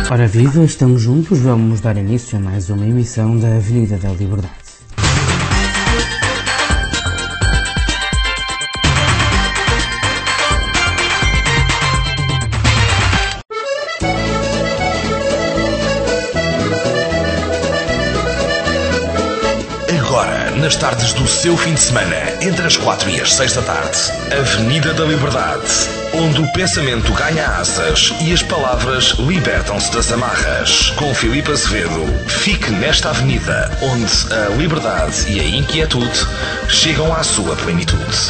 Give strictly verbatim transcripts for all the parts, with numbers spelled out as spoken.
Ora viva, estamos juntos, vamos dar início a mais uma emissão da Avenida da Liberdade. Agora, nas tardes do seu fim de semana, entre as quatro e as seis da tarde, Avenida da Liberdade, onde o pensamento ganha asas e as palavras libertam-se das amarras. Com Filipe Azevedo, fique nesta avenida, onde a liberdade e a inquietude chegam à sua plenitude.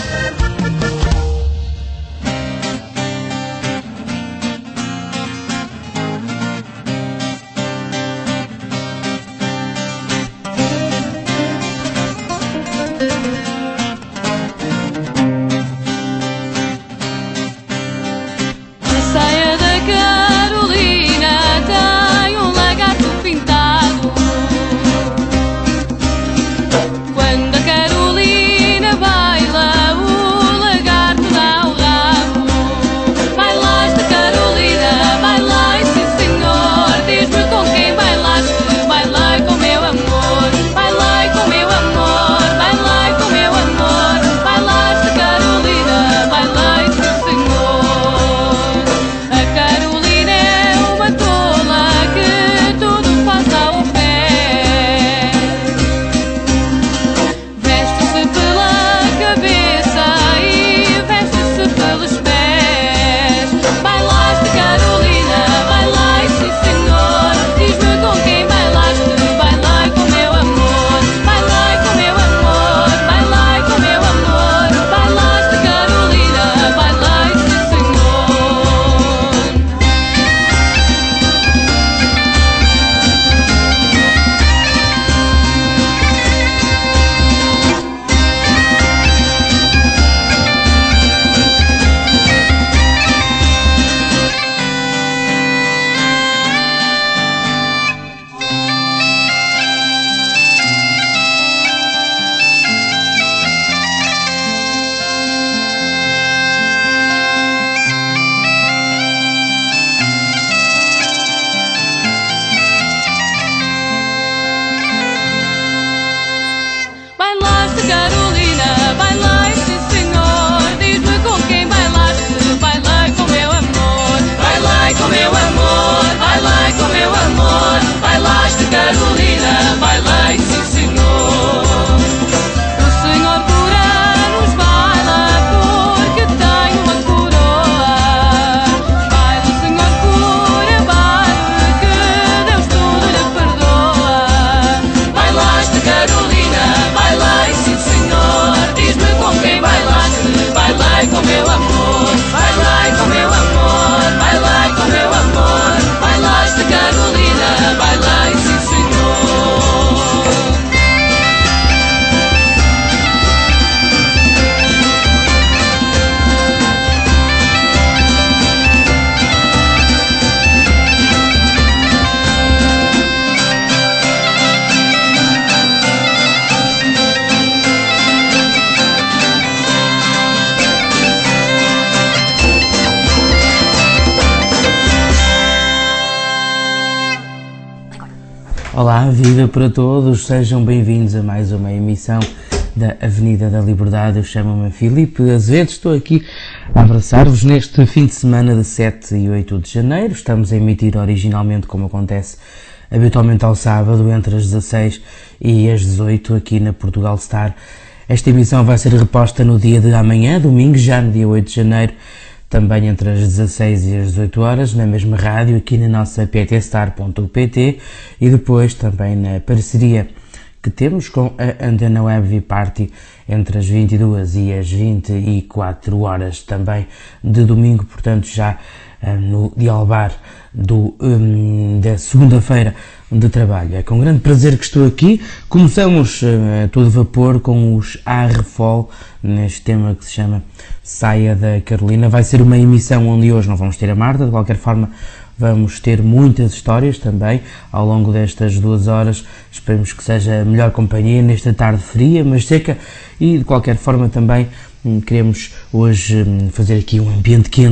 Olá, viva para todos, sejam bem-vindos a mais uma emissão da Avenida da Liberdade. Eu chamo-me Filipe Azevedo, estou aqui a abraçar-vos neste fim de semana de sete e oito de janeiro. Estamos a emitir originalmente, como acontece habitualmente ao sábado, entre as dezasseis e as dezoito, aqui na Portugal Star. Esta emissão vai ser reposta no dia de amanhã, domingo, já no dia oito de janeiro, também entre as dezasseis e as dezoito horas, na mesma rádio, aqui na nossa p t star ponto p t, e depois também na parceria que temos com a Antena Web V Party entre as vinte e duas e as vinte e quatro horas, também de domingo, portanto já uh, no dialbar do, um, da segunda-feira de trabalho. É com grande prazer que estou aqui. Começamos uh, a todo vapor com os Arrefol, neste tema que se chama Saia da Carolina. Vai ser uma emissão onde hoje não vamos ter a Marta, de qualquer forma vamos ter muitas histórias também ao longo destas duas horas. Esperemos que seja a melhor companhia nesta tarde fria, mas seca, e de qualquer forma também hum, queremos hoje hum, fazer aqui um ambiente quente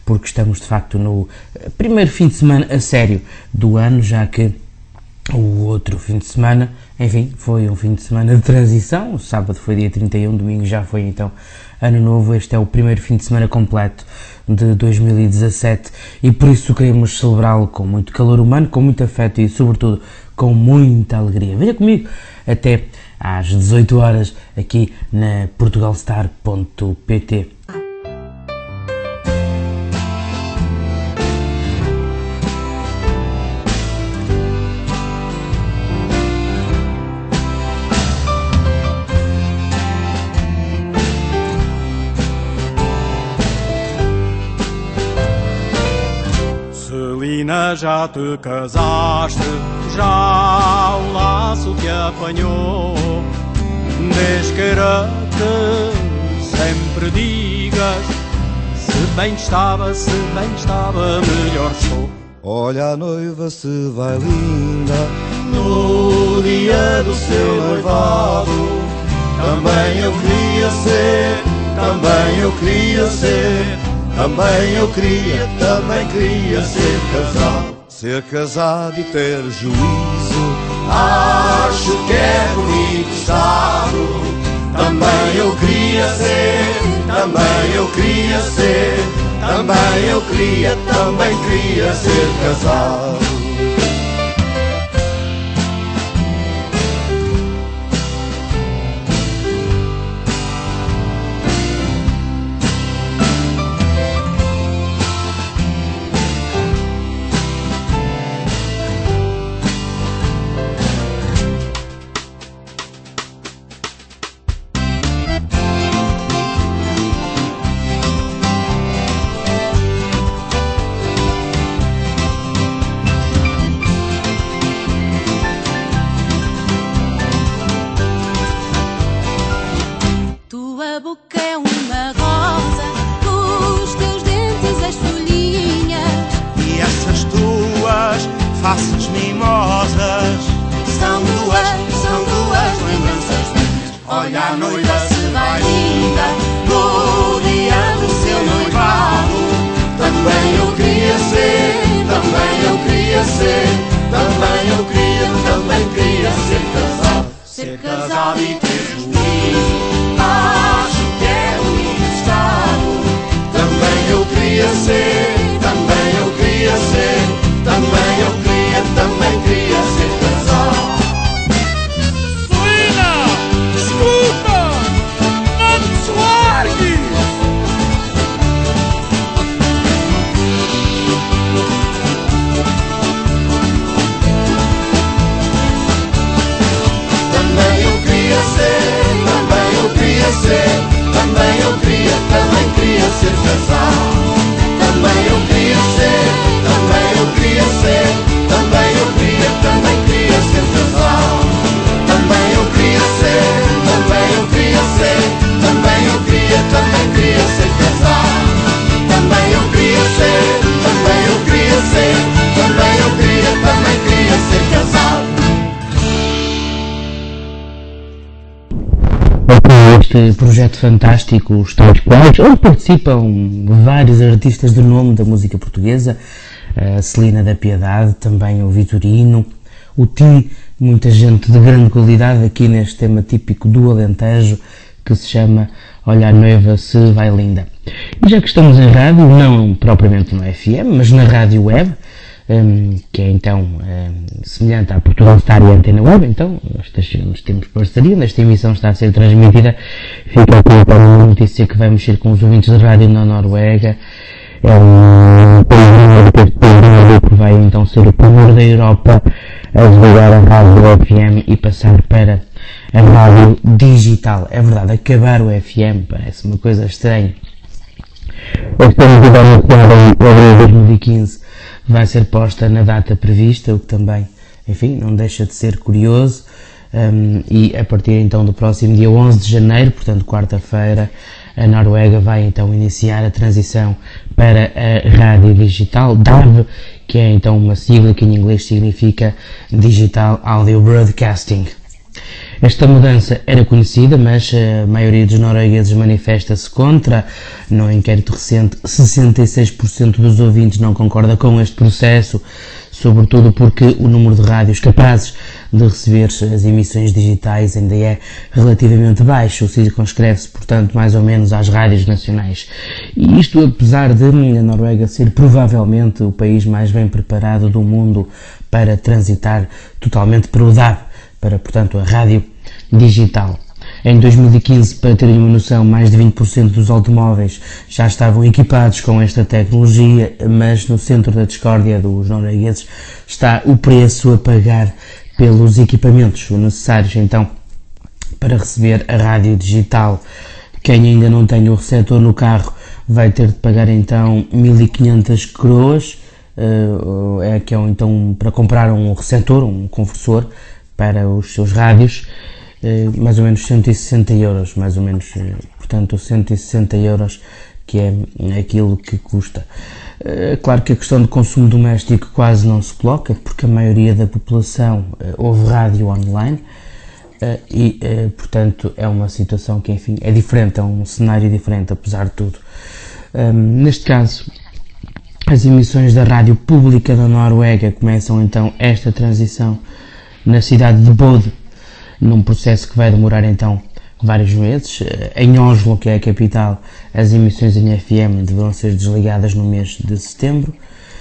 porque estamos de facto no primeiro fim de semana a sério do ano, já que o outro fim de semana, enfim, foi um fim de semana de transição. O sábado foi dia trinta e um, domingo já foi então ano novo. Este é o primeiro fim de semana completo de dois mil e dezassete e por isso queremos celebrá-lo com muito calor humano, com muito afeto e sobretudo com muita alegria. Venha comigo até às dezoito horas aqui na portugalstar ponto pt. Celina, já te casaste, já o laço te apanhou. Desqueira-te, sempre digas, se bem estava, se bem estava, melhor estou. Olha, a noiva se vai linda no dia do seu noivado. Também eu queria ser, também eu queria ser, também eu queria, também queria ser casado. Ser casado e ter juízo, acho que é bonito estado. Também eu queria ser, também eu queria ser, também eu queria, também queria ser casado. Faces mimosas são duas, são duas lembranças minhas. Olha, a noiva se vai linda no dia do seu noivado. Também eu queria ser, também eu queria ser, também eu queria, também queria ser casado. Ser casado e ter juízo, acho que é bonito estado. Também eu queria ser, também eu queria ser, também eu queria, também queria ser casado. Celina, escuta, não te largues. Também eu queria ser, também eu queria ser, também eu queria, também queria ser casado. Também eu queria ser, também eu queria ser, também eu queria, também queria ser casado. Também eu queria ser, também eu queria ser, também eu queria, também queria ser casado. Também eu queria ser, também eu queria ser, também eu queria, também queria ser casado. Este projeto fantástico, os Tais Quais, onde participam vários artistas de nome da música portuguesa, a Celina da Piedade, também o Vitorino, o Ti, muita gente de grande qualidade aqui neste tema típico do Alentejo, que se chama Olha, a noiva se vai linda. E já que estamos em rádio, não propriamente no F M, mas na rádio web, um, que é então um, semelhante à Portugalstar e à Antena Web, então nós temos parceria, nesta emissão está a ser transmitida. Fica aqui para uma notícia que vai mexer com os ouvintes de rádio na Noruega. É um país que vai então ser o primeiro da Europa a desligar a rádio F M e passar para a rádio digital. É verdade, acabar o F M parece uma coisa estranha. Esta medida anunciada em abril de dois mil e quinze vai ser posta na data prevista, o que também, enfim, não deixa de ser curioso. Um, e a partir então do próximo dia onze de janeiro, portanto quarta-feira, a Noruega vai então iniciar a transição para a rádio digital, D A B, que é então uma sigla que em inglês significa Digital Audio Broadcasting. Esta mudança era conhecida, mas a maioria dos noruegueses manifesta-se contra. No inquérito recente, sessenta e seis por cento dos ouvintes não concorda com este processo, sobretudo porque o número de rádios capazes de receber as emissões digitais ainda é relativamente baixo, circunscreve-se, portanto, mais ou menos às rádios nacionais. E isto apesar de a Noruega ser provavelmente o país mais bem preparado do mundo para transitar totalmente para o D A B, para, portanto, a rádio digital. Em dois mil e quinze, para terem uma noção, mais de vinte por cento dos automóveis já estavam equipados com esta tecnologia, mas no centro da discórdia dos noruegueses está o preço a pagar pelos equipamentos necessários, então, para receber a rádio digital. Quem ainda não tem o receptor no carro vai ter de pagar, então, mil e quinhentas coroas, é que é, então, para comprar um receptor, um conversor, para os seus rádios, eh, mais ou menos cento e sessenta euros, mais ou menos, eh, portanto cento e sessenta euros, que é aquilo que custa. Eh, claro que a questão de consumo doméstico quase não se coloca, porque a maioria da população eh, ouve rádio online, eh, e, eh, portanto, é uma situação que, enfim, é diferente, é um cenário diferente, apesar de tudo. Um, neste caso, as emissões da rádio pública da Noruega começam, então, esta transição na cidade de Bodø, num processo que vai demorar então vários meses. Em Oslo, que é a capital, as emissões em F M deverão ser desligadas no mês de setembro,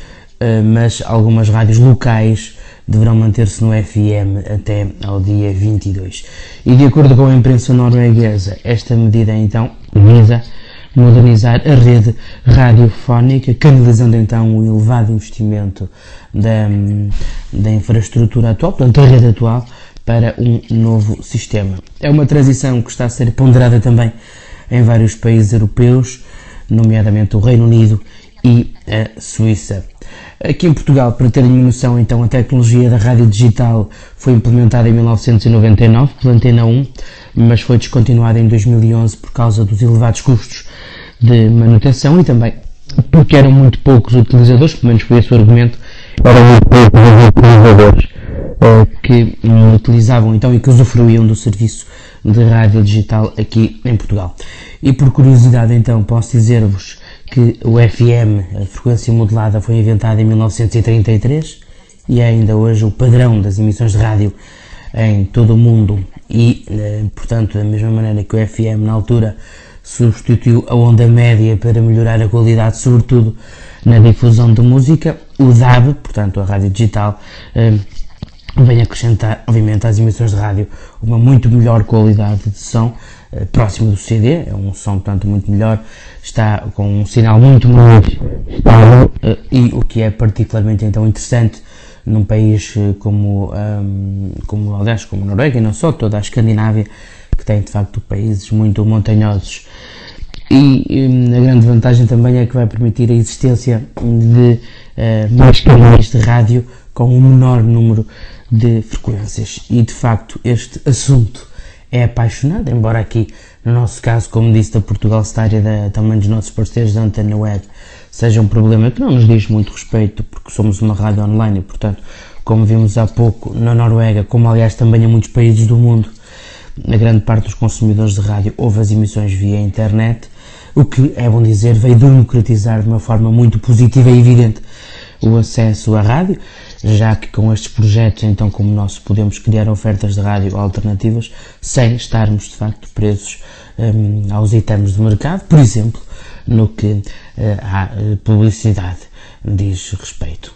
mas algumas rádios locais deverão manter-se no F M até ao dia vinte e dois. E de acordo com a imprensa norueguesa, esta medida então visa modernizar a rede radiofónica, canalizando então o elevado investimento da, da infraestrutura atual, portanto a rede atual, para um novo sistema. É uma transição que está a ser ponderada também em vários países europeus, nomeadamente o Reino Unido e a Suíça. Aqui em Portugal, para terem uma noção, então, a tecnologia da rádio digital foi implementada em mil novecentos e noventa e nove pela Antena um, mas foi descontinuada em dois mil e onze por causa dos elevados custos de manutenção e também porque eram muito poucos utilizadores, pelo menos foi esse o argumento, eram muito poucos os utilizadores uh, que um, utilizavam então e que usufruíam do serviço de rádio digital aqui em Portugal. E por curiosidade, então, posso dizer-vos que o F M, a frequência modulada, foi inventada em mil novecentos e trinta e três e é ainda hoje o padrão das emissões de rádio em todo o mundo e, portanto, da mesma maneira que o F M na altura substituiu a onda média para melhorar a qualidade, sobretudo na difusão de música, o D A B, portanto a rádio digital, vem acrescentar, obviamente, às emissões de rádio uma muito melhor qualidade de som, próximo do C D, é um som, portanto, muito melhor, está com um sinal muito mais estável e o que é particularmente, então, interessante num país como, um, como aliás, como a Noruega e não só, toda a Escandinávia, que tem, de facto, países muito montanhosos. E um, a grande vantagem também é que vai permitir a existência de uh, mais canais de rádio com um menor número de frequências. E, de facto, este assunto é apaixonante, embora aqui, no nosso caso, como disse, da Portugal Star e da, também dos nossos parceiros da Antena Web, seja um problema que não nos diz muito respeito, porque somos uma rádio online e, portanto, como vimos há pouco, na Noruega, como aliás também em muitos países do mundo, a grande parte dos consumidores de rádio ouve as emissões via internet, o que, é bom dizer, veio democratizar de uma forma muito positiva e evidente o acesso à rádio, já que com estes projetos, então, como o nosso, podemos criar ofertas de rádio alternativas sem estarmos, de facto, presos um, aos itens de mercado, por exemplo, no que uh, à publicidade diz respeito.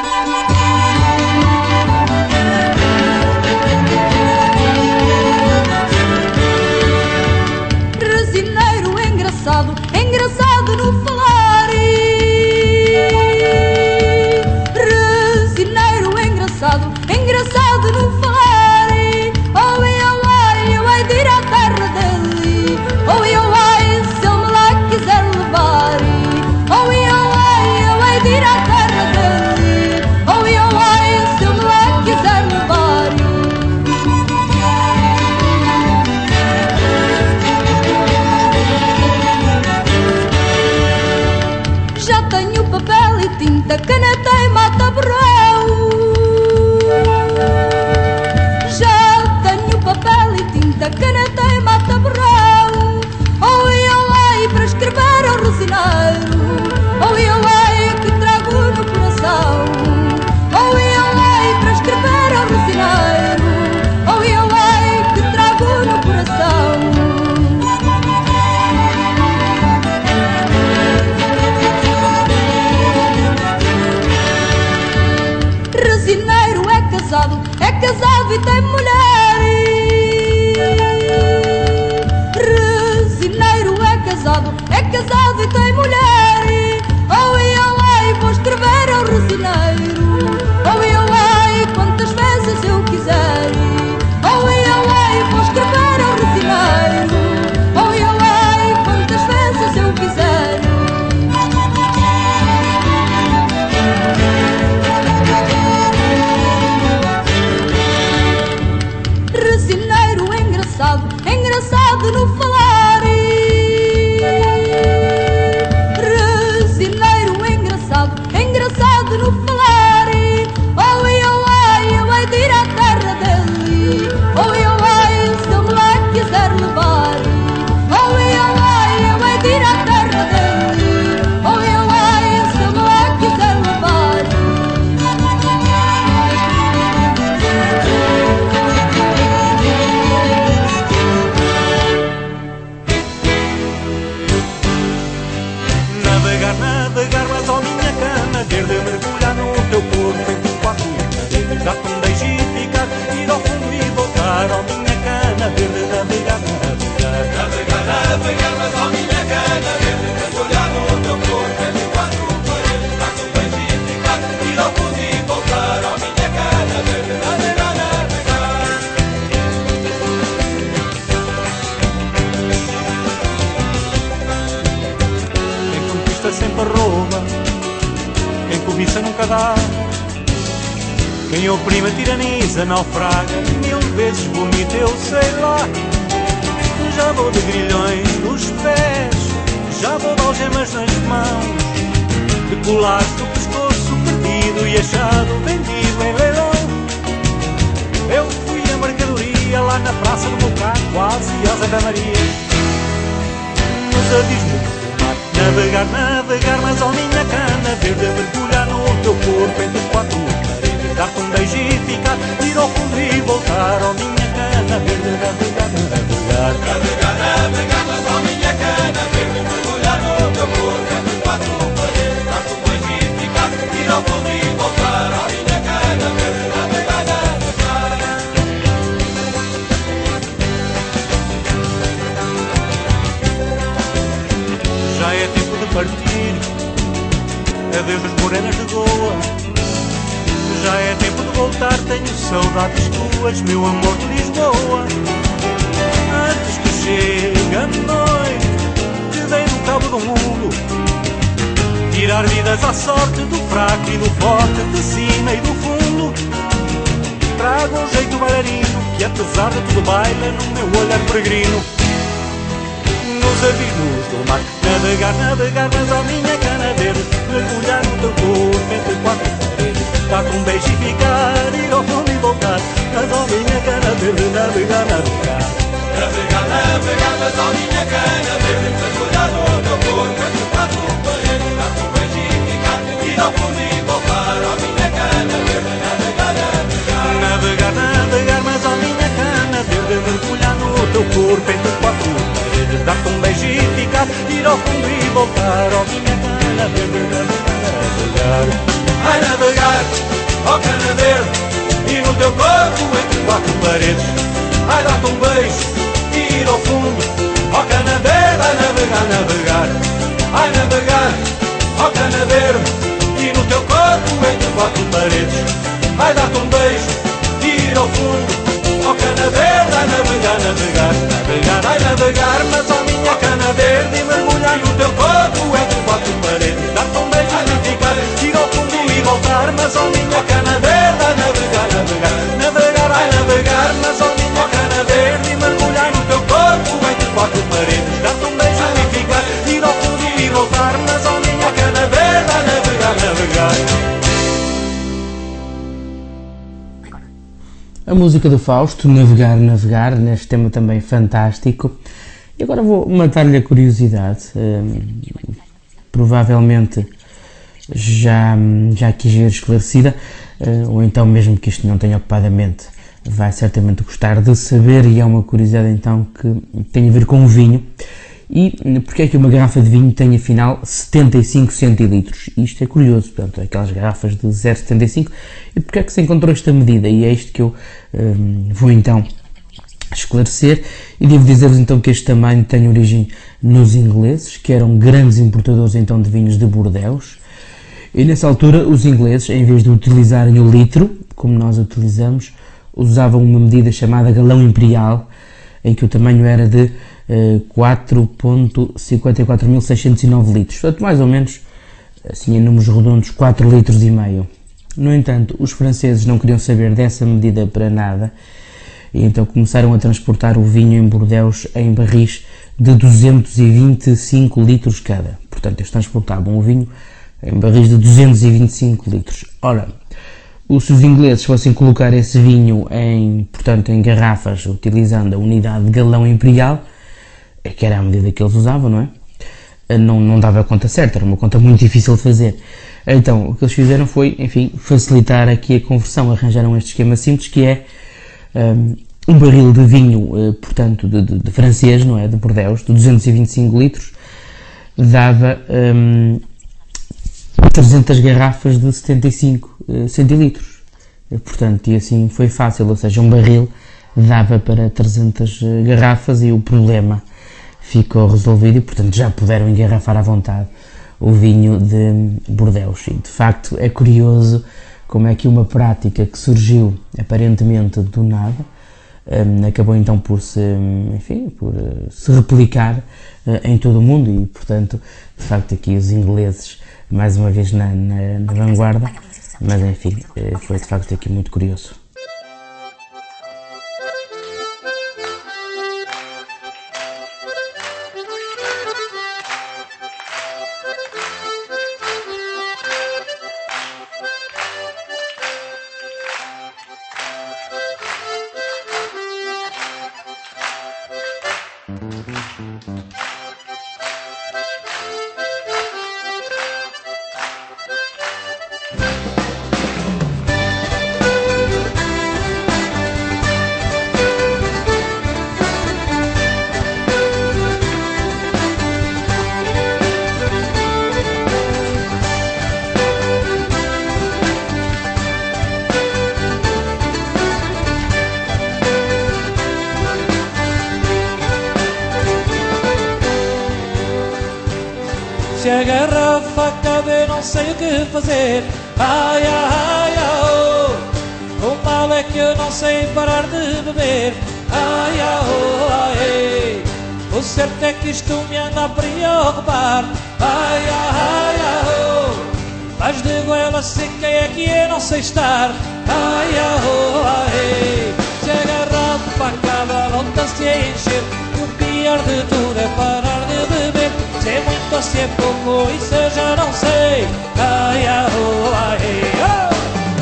Resineiro engraçado, engraçado no falar. Resineiro engraçado, engraçado no falar. Oh, eu ai, eu hei de ir à terra dele. Oh, eu ai, se ele me lá quiser levar. Oh, eu ai, eu hei de ir à terra dele. Oh, eu ai, se ele me lá quiser quem cobiça nunca dá. Quem oprime, tiraniza, naufraga, mil vezes vomita, eu sei lá. Já vou de grilhões nos pés, já vou de algemas nas mãos, de colares do pescoço perdido e achado vendido em leilão. Eu fui a mercadoria lá na praça do meu carro, quase a Zé da Maria. Nos abismos do mar, navegar, navegar, mas ó minha cana verde, mergulhar no teu corpo entre quatro paredes, dar-te um beijo e ficar, ir ao fundo e voltar, ó minha cana verde, navegar, navegar. Navegar, navegar, mas ó minha cana verde, mergulhar no teu corpo entre quatro paredes, dar-te um beijo e ficar, ir ao fundo e voltar, ó minha cana verde, navegar, navegar. Já é tempo de partir, adeus as morenas de Goa. Já é tempo de voltar, tenho saudades tuas, meu amor de Lisboa. Antes que chegue a noite, te dei no cabo do mundo, tirar vidas à sorte do fraco e do forte, de cima e do fundo. Trago um jeito bailarino, que apesar de tudo baila no meu olhar peregrino. Nos abismos do mar, navegar, navegar, mas a minha cana verde, mergulhar no teu corpo entre quatro paredes, dar-te um beijo e ficar, ir ao fundo e voltar, mas a minha cana verde, navegar, navegar. Navegar, navegar, mas ó minha cana verde, mergulhar no teu corpo entre quatro paredes, dar-te um beijo e ficar, ir ao fundo e voltar, ó minha cana verde, navegar, navegar. Navegar, navegar, mas ó minha cana verde, mergulhar no teu corpo entre quatro paredes, dar-te um beijo e ficar, ir ao fundo e voltar, ó minha cana verde, navegar, navegar. Ai navegar, ó cana verde, e no teu corpo entre quatro paredes, ai dar-te um beijo e ir ao fundo, ó cana verde, ai navegar, navegar. Ai navegar, ó cana verde, e no teu corpo entre quatro paredes, ai dar-te um beijo e ir ao fundo, ó cana verde, ai navegar, navegar. Navegar, ai navegar, mas ó minha cana verde, e mergulhar no teu corpo entre quatro paredes, dar-te um beijo e ficar, ir ao fundo e voltar, mas ó minha cana verde, ai navegar, navegar. Navegar, ai navegar, mas ó minha cana verde, e mergulhar no teu corpo entre quatro paredes, dar-te um beijo e ficar, ir ao fundo e voltar, mas ó minha cana verde, ai navegar, navegar. A música do Fausto, Navegar, Navegar, neste tema também fantástico. E agora vou matar-lhe a curiosidade. Hum, provavelmente já, já quis ver esclarecida, uh, ou então mesmo que isto não tenha ocupado a mente, vai certamente gostar de saber, e é uma curiosidade então que tem a ver com o vinho. E porque é que uma garrafa de vinho tem afinal setenta e cinco centilitros? Isto é curioso, portanto, aquelas garrafas de zero vírgula setenta e cinco. E porque é que se encontrou esta medida? E é isto que eu um, vou então esclarecer. E devo dizer-vos então que este tamanho tem origem nos ingleses, que eram grandes importadores então de vinhos de Bordeaux. E nessa altura os ingleses, em vez de utilizarem o litro, como nós utilizamos, usavam uma medida chamada galão imperial, em que o tamanho era de uh, quatro vírgula cinquenta e quatro mil seiscentos e nove litros. Portanto, mais ou menos, assim em números redondos, quatro litros e meio. No entanto, os franceses não queriam saber dessa medida para nada, e então começaram a transportar o vinho em Bordeaux em barris de duzentos e vinte e cinco litros cada. Portanto, eles transportavam o vinho em barris de duzentos e vinte e cinco litros. Ora, se os ingleses fossem colocar esse vinho em, portanto, em garrafas, utilizando a unidade de galão imperial, é que era a medida que eles usavam, não é? Não, não dava a conta certa, era uma conta muito difícil de fazer. Então, o que eles fizeram foi, enfim, facilitar aqui a conversão. Arranjaram este esquema simples, que é um, um barril de vinho, portanto, de, de, de francês, não é? De Bordeaux, de duzentos e vinte e cinco litros, dava um, trezentas garrafas de setenta e cinco centilitros. Portanto, e assim foi fácil, ou seja, um barril dava para trezentas garrafas e o problema ficou resolvido e, portanto, já puderam engarrafar à vontade o vinho de Bordeaux. E, de facto, é curioso como é que uma prática que surgiu aparentemente do nada um, acabou então por se, enfim, por uh, se replicar uh, em todo o mundo e, portanto, de facto, aqui os ingleses mais uma vez na, na, na vanguarda, mas enfim, foi de facto aqui muito curioso. Se a garrafa acaba eu não sei o que fazer. Ai, ai, ai, oh. O mal é que eu não sei parar de beber. Ai, ai, oh, ai, oh. O certo é que isto me anda a preocupar. Ai, ai, ai, oh. Mas de goela seca é que eu não sei estar. Ai, ai, oh, ai, se a garrafa acaba volta-se a encher. E o pior de tudo é parar de beber. Se é muito ou se é pouco, isso eu já não sei. Ai, ai, oh, ai, oh.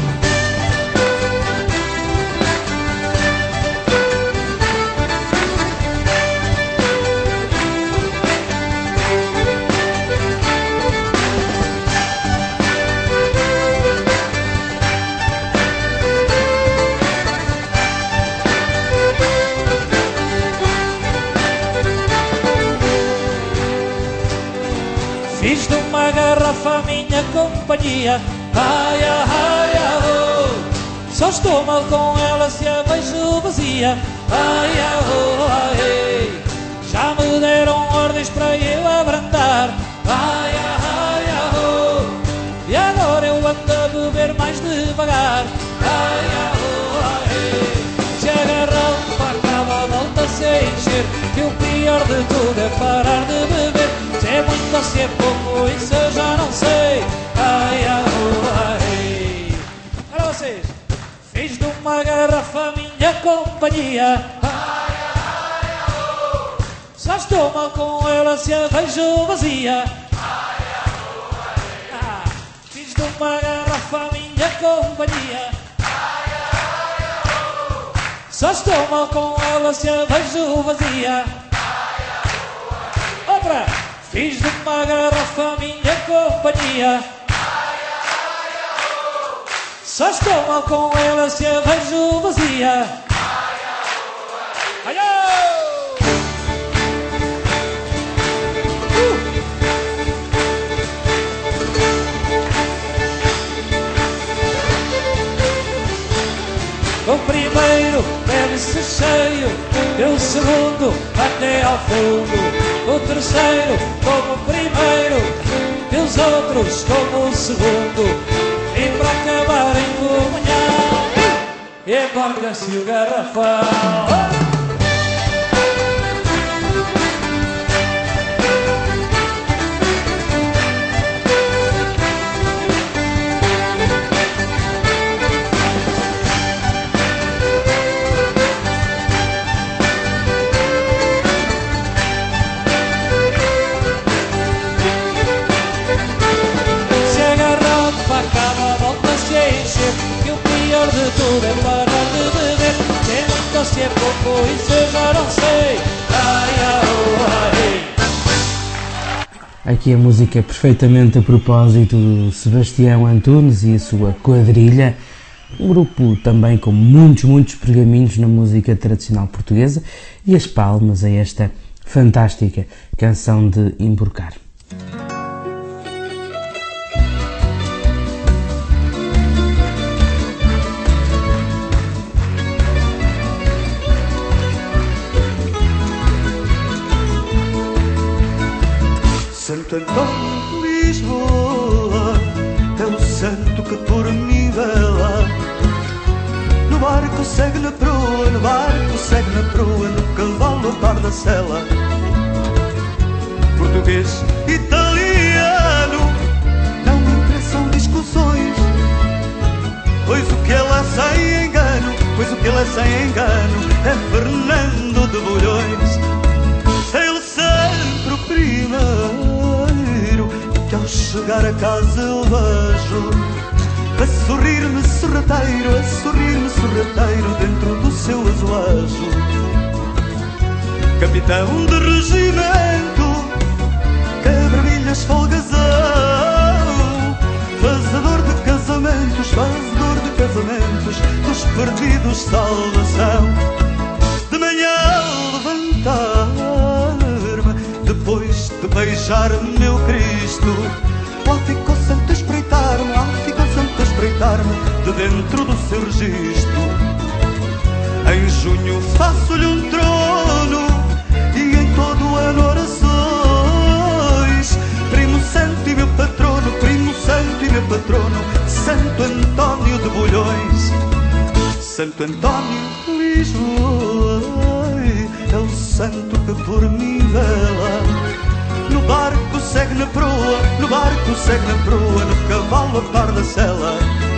Fiz de uma garrafa a minha companhia. Ai, ai, ai, ai, oh. Só estou mal com ela se a vejo vazia. Ai, ai, oh, ai, já me deram ordens para eu abrandar. Ai, ai, ai, ai, oh. E agora eu ando a beber mais devagar. Ai, ai, oh, ai, se a garrafa acaba volta-se a encher. E o pior de tudo é parar de beber. Se é muito ou se é pouco, isso eu já não sei. Ai, ai, oh, ai. Olha vocês. Fiz de uma garrafa a minha companhia. Ai, ai, ai, oh. Só estou mal com ela se a vejo vazia. Ai, ai, oh, ai. Ah, fiz de uma garrafa a minha companhia. Ai, ai, ai, oh. Só estou mal com ela se a vejo vazia. Ai, ai, oh, ai. Outra. Fiz de uma garrafa a minha companhia. Ai, ai, ai, oh. Só estou mal com ela se a vejo vazia. Ai, ai, ai, oh. uh. O primeiro bebe-se cheio, e o segundo até ao fundo. O terceiro como o primeiro, e os outros como o segundo. E para acabar em comunhão, embarca-se o garrafão. E o pior de tudo é parar de beber. Se é muito ou se é pouco, isso eu já não sei. Ai, ai, oh, ai. Aqui a música é perfeitamente a propósito do Sebastião Antunes e a sua quadrilha, um grupo também com muitos, muitos pergaminhos na música tradicional portuguesa, e as palmas a esta fantástica canção de emborcar. Santo Antônio de Lisboa é o santo que por mim vela. No barco segue na proa, no barco segue na proa, no cavalo a par da sela. Português, italiano, ele é sem engano, é Fernando de Bulhões. Ele sempre o primeiro que ao chegar a casa eu vejo a sorrir-me sorrateiro, a sorrir-me sorrateiro dentro do seu azulejo. Capitão de regimento, quebra-milhas folgazão, fazedor de casamentos, fazedor de casamentos, dos perdidos salvação. De manhã levantar-me, depois de beijar meu Cristo, lá ficou sempre a espreitar-me, lá ficou sempre a espreitar-me de dentro do seu registro. Em junho faço-lhe um trono e em todo o ano orações. Primo santo e meu patrono, primo santo e meu patrono, Santo António de Bulhões. Santo António de Lisboa é o santo que por mim vela. No barco segue na proa, no barco segue na proa, no cavalo a par da sela.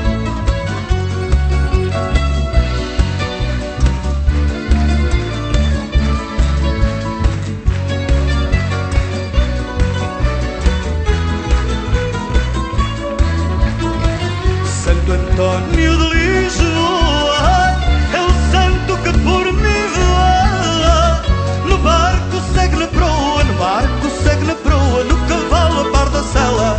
Santo António de Lisboa é o santo que por mim vela. No barco segue na proa, no barco segue na proa, no cavalo a par da sela.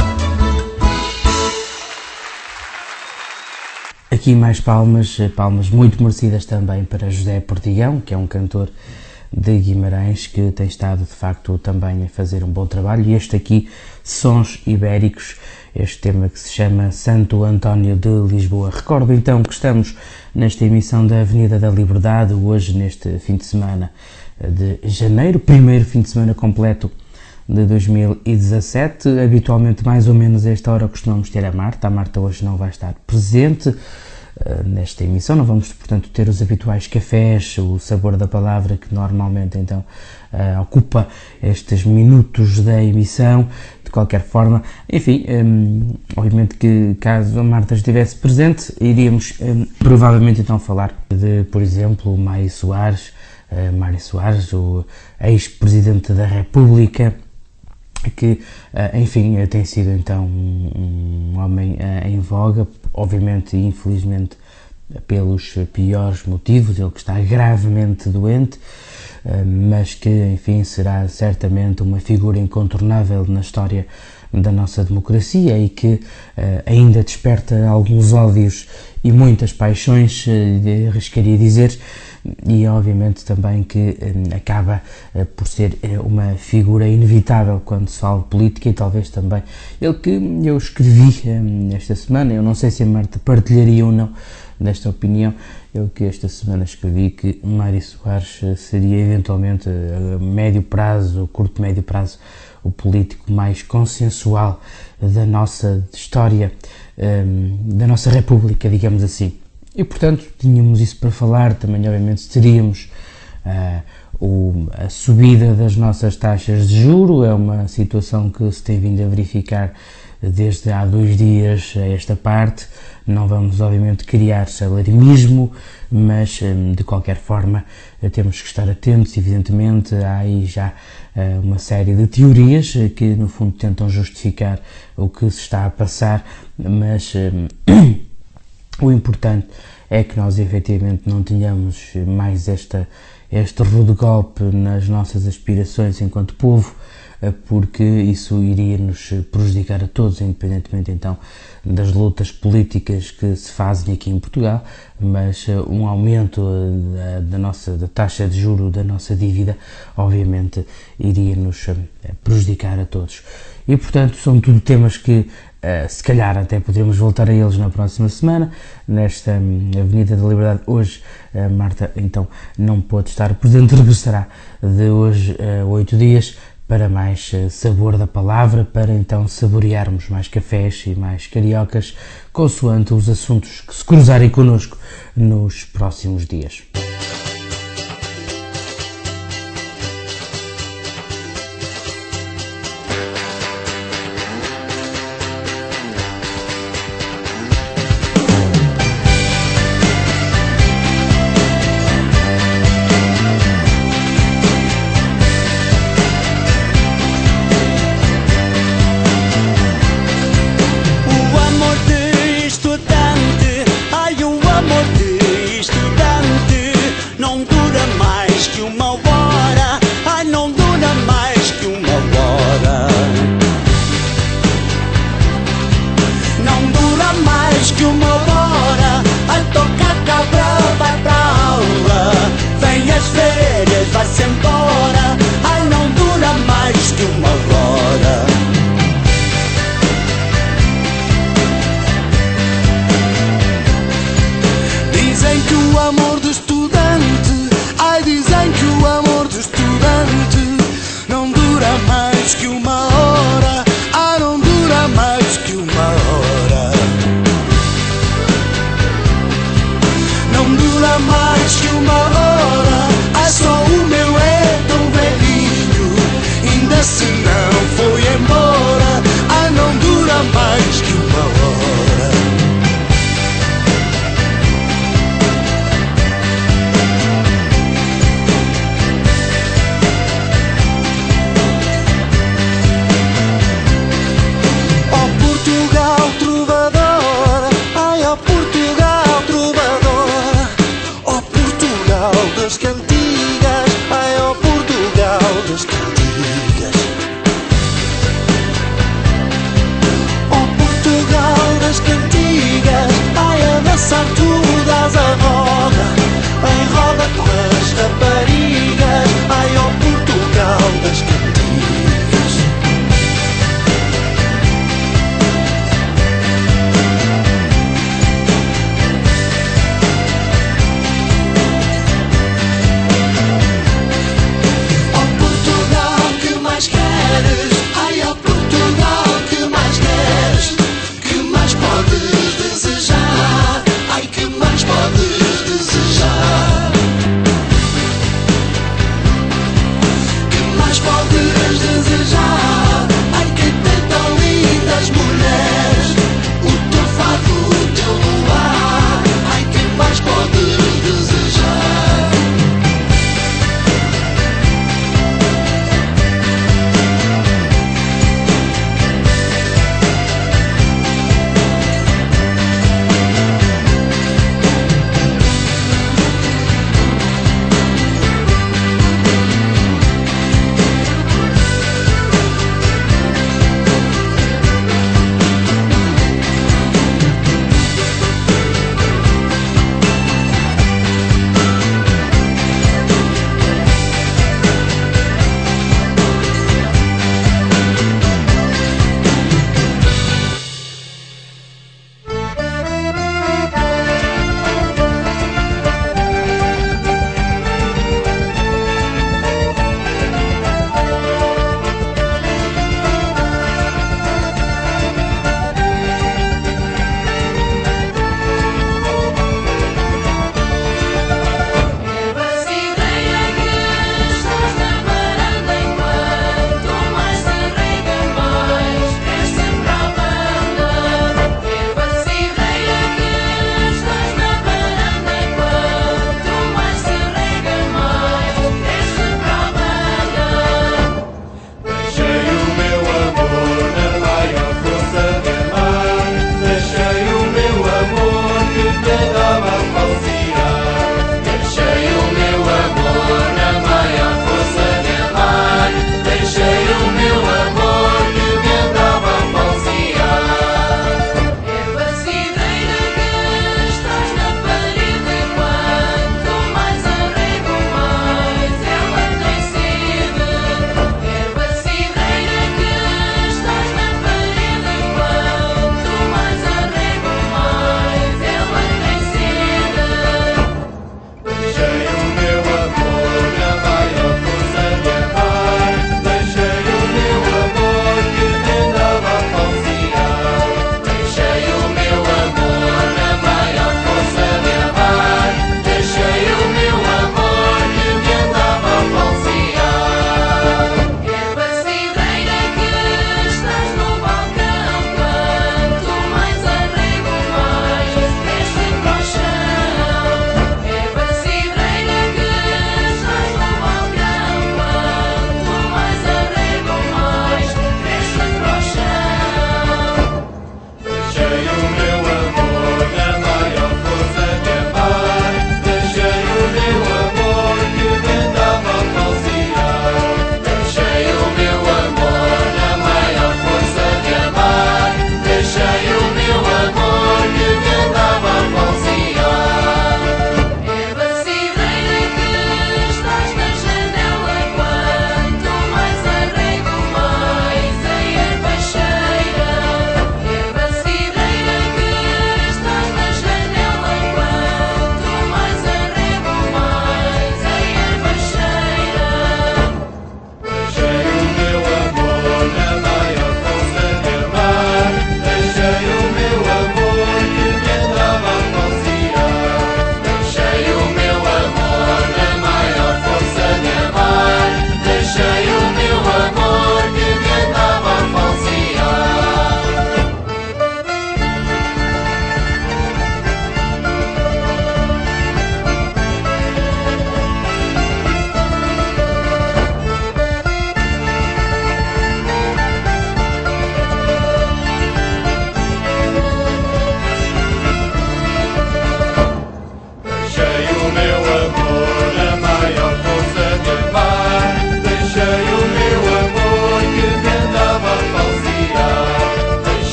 Aqui mais palmas, palmas muito merecidas também para José Portigão, que é um cantor de Guimarães que tem estado de facto também a fazer um bom trabalho. E este aqui, Sons Ibéricos, este tema que se chama Santo António de Lisboa. Recordo então que estamos nesta emissão da Avenida da Liberdade, hoje neste fim de semana de janeiro, primeiro fim de semana completo de dois mil e dezassete. Habitualmente mais ou menos a esta hora costumamos ter a Marta. A Marta hoje não vai estar presente uh, nesta emissão, não vamos portanto ter os habituais cafés, o sabor da palavra que normalmente então uh, ocupa estes minutos da emissão. De qualquer forma, enfim, um, obviamente que caso a Marta estivesse presente, iríamos um, provavelmente então falar de, por exemplo, Mário Soares, uh, Mário Soares, o ex-presidente da República, que, uh, enfim, tem sido então um, um homem uh, em voga, obviamente e infelizmente pelos piores motivos, ele que está gravemente doente, mas que, enfim, será certamente uma figura incontornável na história da nossa democracia e que uh, ainda desperta alguns ódios e muitas paixões, uh, arriscaria dizer, e obviamente também que uh, acaba uh, por ser uh, uma figura inevitável quando se fala de política, e talvez também ele que eu escrevi uh, esta semana, eu não sei se a Marta partilharia ou não desta opinião, eu que esta semana escrevi que Mário Soares seria eventualmente a médio prazo, curto médio prazo, o político mais consensual da nossa história, da nossa República, digamos assim. E portanto tínhamos isso para falar. Também obviamente teríamos uh, o, a subida das nossas taxas de juro, é uma situação que se tem vindo a verificar desde há dois dias a esta parte. Não vamos obviamente criar salarismo, mas de qualquer forma temos que estar atentos. Evidentemente há aí já uma série de teorias que no fundo tentam justificar o que se está a passar, mas o importante é que nós efetivamente não tenhamos mais esta, este rude golpe nas nossas aspirações enquanto povo, porque isso iria nos prejudicar a todos, independentemente então das lutas políticas que se fazem aqui em Portugal, mas um aumento da, da nossa da taxa de juro da nossa dívida obviamente iria nos prejudicar a todos. E portanto são tudo temas que Uh, se calhar até poderemos voltar a eles na próxima semana, nesta um, Avenida da Liberdade. Hoje a uh, Marta então não pôde estar presente, regressará de hoje a uh, oito dias para mais uh, sabor da palavra, para então saborearmos mais cafés e mais cariocas, consoante os assuntos que se cruzarem connosco nos próximos dias.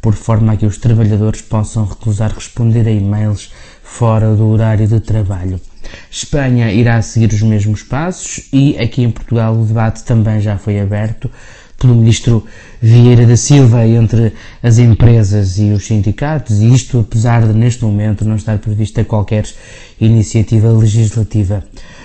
por forma a que os trabalhadores possam recusar responder a e-mails fora do horário de trabalho. Espanha irá seguir os mesmos passos e aqui em Portugal o debate também já foi aberto pelo ministro Vieira da Silva entre as empresas e os sindicatos, e isto apesar de neste momento não estar prevista qualquer iniciativa legislativa.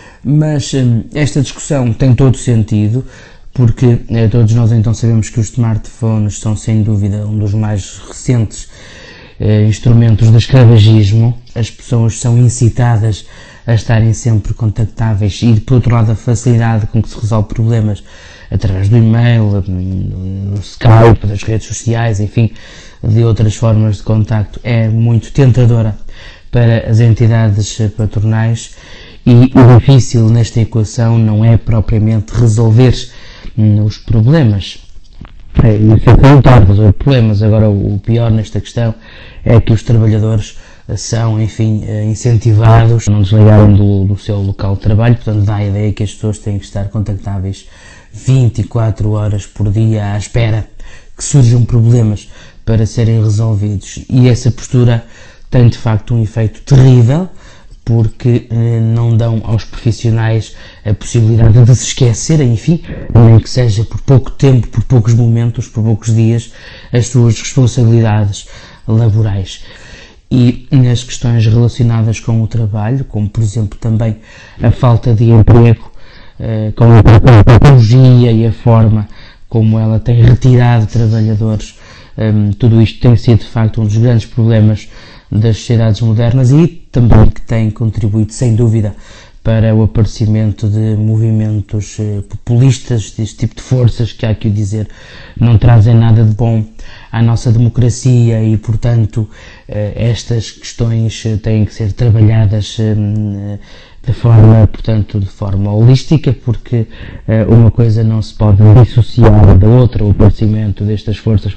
Mas hum, esta discussão tem todo sentido, porque eh, todos nós então sabemos que os smartphones são sem dúvida um dos mais recentes eh, instrumentos de escravagismo. As pessoas são incitadas a estarem sempre contactáveis e, por outro lado, a facilidade com que se resolve problemas através do e-mail, no Skype, das redes sociais, enfim, de outras formas de contacto, é muito tentadora para as entidades patronais, e o difícil nesta equação não é propriamente resolver os problemas, isso é tentar resolver problemas. Agora, o pior nesta questão é que os trabalhadores são, enfim, incentivados a não desligarem do, do seu local de trabalho, portanto dá a ideia que as pessoas têm que estar contactáveis vinte e quatro horas por dia à espera que surjam problemas para serem resolvidos, e essa postura tem de facto um efeito terrível, porque eh, não dão aos profissionais a possibilidade de se esquecerem, enfim, nem que seja por pouco tempo, por poucos momentos, por poucos dias, as suas responsabilidades laborais. E nas questões relacionadas com o trabalho, como por exemplo também a falta de emprego, eh, com a tecnologia e a forma como ela tem retirado trabalhadores, eh, tudo isto tem sido de facto um dos grandes problemas das sociedades modernas, e também que tem contribuído sem dúvida para o aparecimento de movimentos eh, populistas, deste tipo de forças que, há que o dizer, não trazem nada de bom à nossa democracia, e portanto eh, estas questões eh, têm que ser trabalhadas eh, de forma, portanto, de forma holística, porque eh, uma coisa não se pode dissociar da outra, o aparecimento destas forças.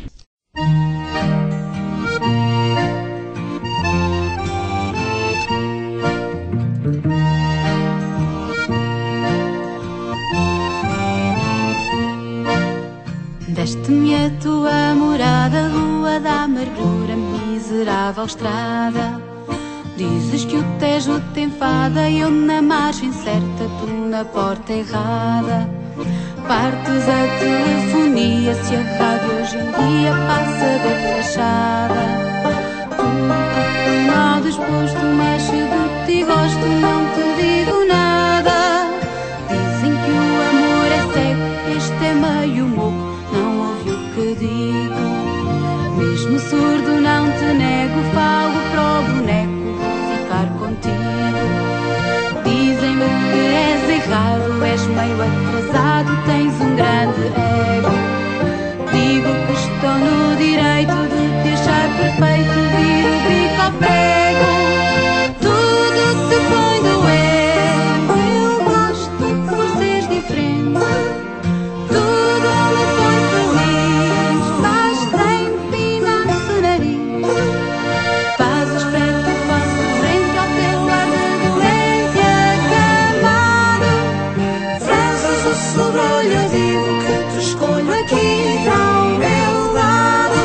Deste-me a tua morada, rua da amargura, miserável estrada. Dizes que o Tejo te enfada e eu na margem certa, tu na porta errada. Partes a telefonia, se a rádio hoje em dia passa da fachada. Tu, mal disposto, mas se de ti gosto, não te digo nada. Dizem que o amor é cego, este é meio moco, não ouvi o que digo. Mesmo surdo não te nego, falo para o boneco, vou ficar contigo. Dizem-me que és errado, és meio atrasado, tens um grande ego. Digo que estou no direito de te achar perfeito, vir o bico ao prego. Tudo te põe doente, eu gosto por seres diferente. Tudo me põe feliz, faz-te empinar-se o nariz. Fazes frente, eu faço frente ao teu ar de doente acamado. Franzas o sobrolho, eu digo que te escolho aqui ao meu lado.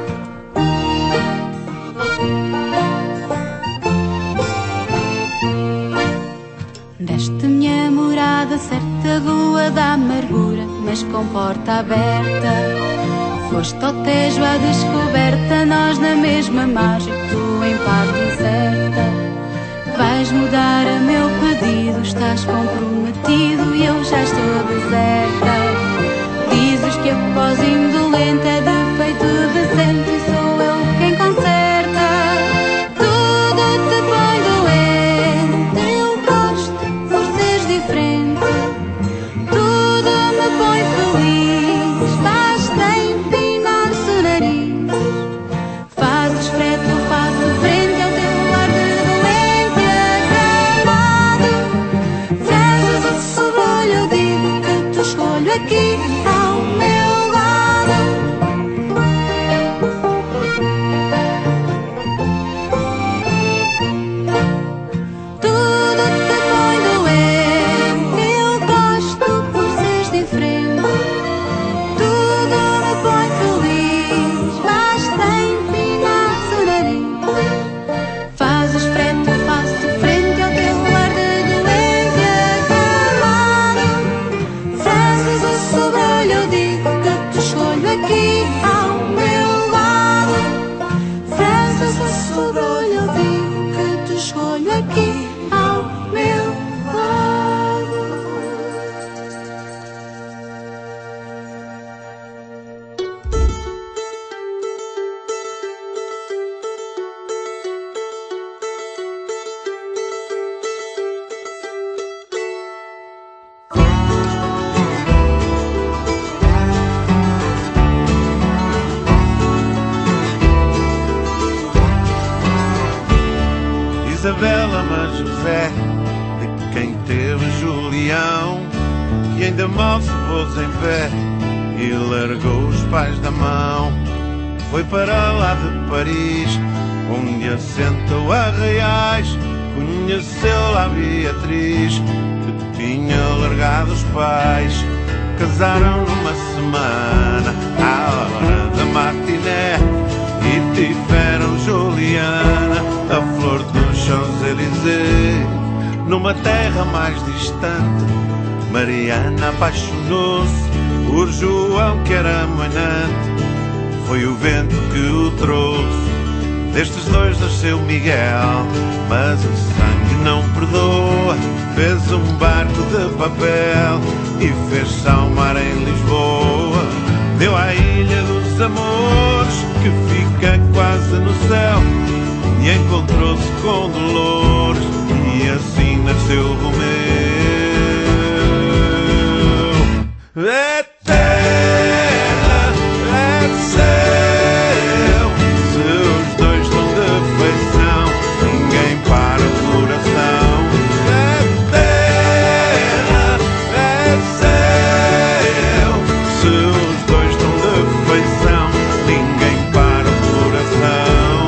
Deste-me a morada certa, rua da amargura, mas com porta aberta. Foste ao Tejo à descoberta, nós na mesma margem, tu em parte incerta. Vais mudar a meu pedido, estás comprometido e eu já estou deserta. Dizes que após indolente é defeito decente e sou eu quem conserta. Tudo te põe doente, eu gosto por seres diferente. Tudo me põe feliz, faz-te empinar-se o nariz. Fazes frete, eu faço frente ao teu ar de doente acamado. Franzas o sobrolho, eu digo que te escolho aqui ao meu lado. Tudo te põe doente, eu gosto por seres diferente. Tudo me põe feliz, faz-te Julião, que ainda mal se pôs em pé e largou os pais da mão. Foi para lá de Paris, onde assentou a Reais. Conheceu lá Beatriz, que tinha largado os pais. Casaram numa semana, à hora da matiné, e tiveram Juliana, a flor dos Champs-Élysées. Numa terra mais distante, Mariana apaixonou-se por João, que era amanhante. Foi o vento que o trouxe, destes dois nasceu Miguel. Mas o sangue não perdoa, fez um barco de papel e fez-se ao mar em Lisboa. Deu à Ilha dos Amores, que fica quase no céu, e encontrou-se com Dolores, e assim nasceu Romeu. É terra, é céu, se os dois estão de feição, ninguém para o coração. É terra, é céu, se os dois estão de feição, ninguém para o coração.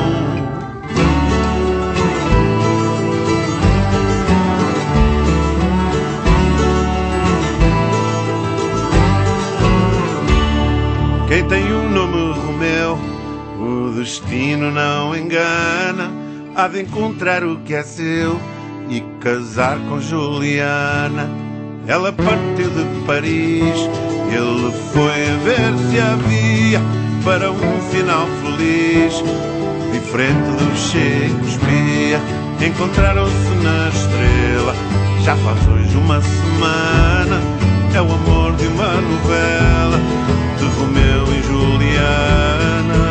Quem tem um nome Romeu, o destino não engana. Há de encontrar o que é seu e casar com Juliana. Ela partiu de Paris, ele foi a ver se havia para um final feliz, diferente do Chico Espia. Encontraram-se na Estrela, já faz hoje uma semana. É o amor de uma novela, de Romeu e Juliana.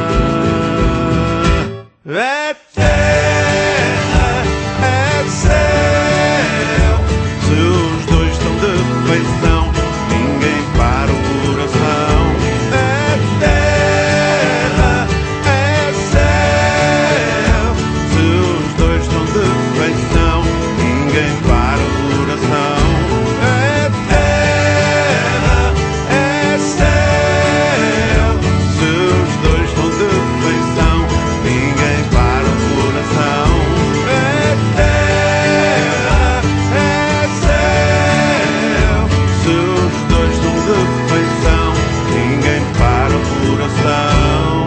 É terra, é céu, se os dois estão de feição, ninguém para o coração. É terra, é céu, se os dois estão de feição, ninguém para o coração. É terra, é céu, se os dois estão de feição, ninguém para o coração. É terra, é céu, se os dois estão de feição, ninguém para o coração.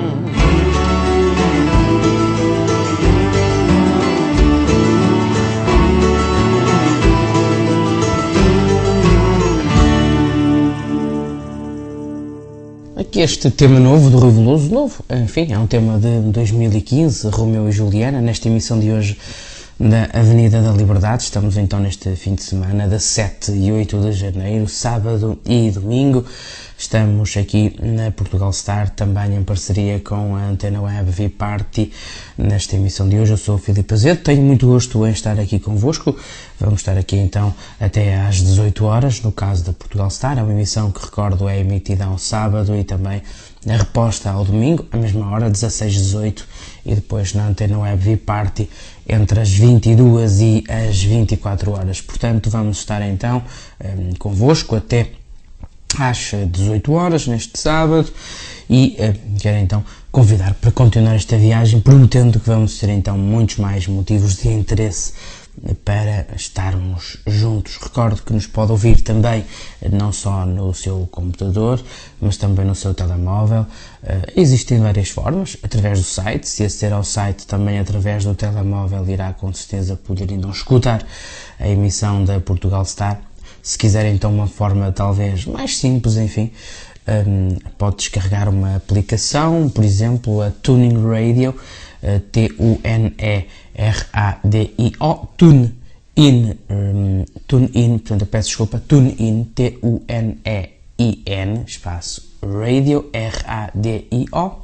Aqui este tema novo do Rui Veloso, novo, enfim, é um tema de dois mil e quinze, Romeu e Juliana, nesta emissão de hoje da Avenida da Liberdade. Estamos então neste fim de semana de sete e oito de janeiro, sábado e domingo. Estamos aqui na Portugal Star, também em parceria com a Antena Web V Party, nesta emissão de hoje. Eu sou o Filipe Azevedo, tenho muito gosto em estar aqui convosco. Vamos estar aqui então até às dezoito horas, no caso da Portugal Star. É uma emissão que, recordo, é emitida ao sábado e também a reposta ao domingo, à mesma hora, dezasseis e dezoito, e depois na Antena Web V Party entre as vinte e duas e as vinte e quatro horas. Portanto, vamos estar então um, convosco até às dezoito horas neste sábado e uh, quero então convidar para continuar esta viagem, prometendo que vamos ter então muitos mais motivos de interesse para estarmos juntos. Recordo que nos pode ouvir também não só no seu computador, mas também no seu telemóvel. Uh, existem várias formas, através do site. Se aceder ao site também através do telemóvel, irá com certeza poder então escutar a emissão da Portugal Star. Se quiser então uma forma talvez mais simples, enfim, um, pode descarregar uma aplicação, por exemplo a Tuning Radio, uh, T U N E R A D I O, Tune In, um, Tune In, portanto eu peço desculpa, Tune In, T U N E I N, espaço Radio, R A D I O.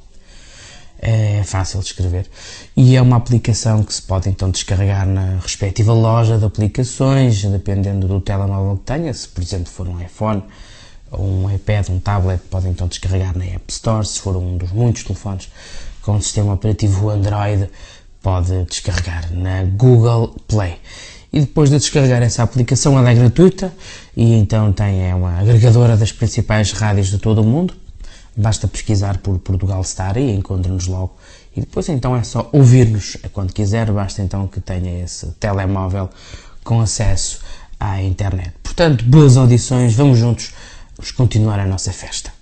É fácil de escrever e é uma aplicação que se pode então descarregar na respectiva loja de aplicações, dependendo do telemóvel que tenha. Se por exemplo for um iPhone ou um iPad, um tablet, pode então descarregar na App Store. Se for um dos muitos telefones com sistema operativo Android, pode descarregar na Google Play. e depois de descarregar essa aplicação, ela é gratuita e então tem, é uma agregadora das principais rádios de todo o mundo. Basta pesquisar por Portugal Star e encontra-nos logo. E depois então é só ouvir-nos quando quiser, basta então que tenha esse telemóvel com acesso à internet. Portanto, boas audições, vamos juntos vamos continuar a nossa festa.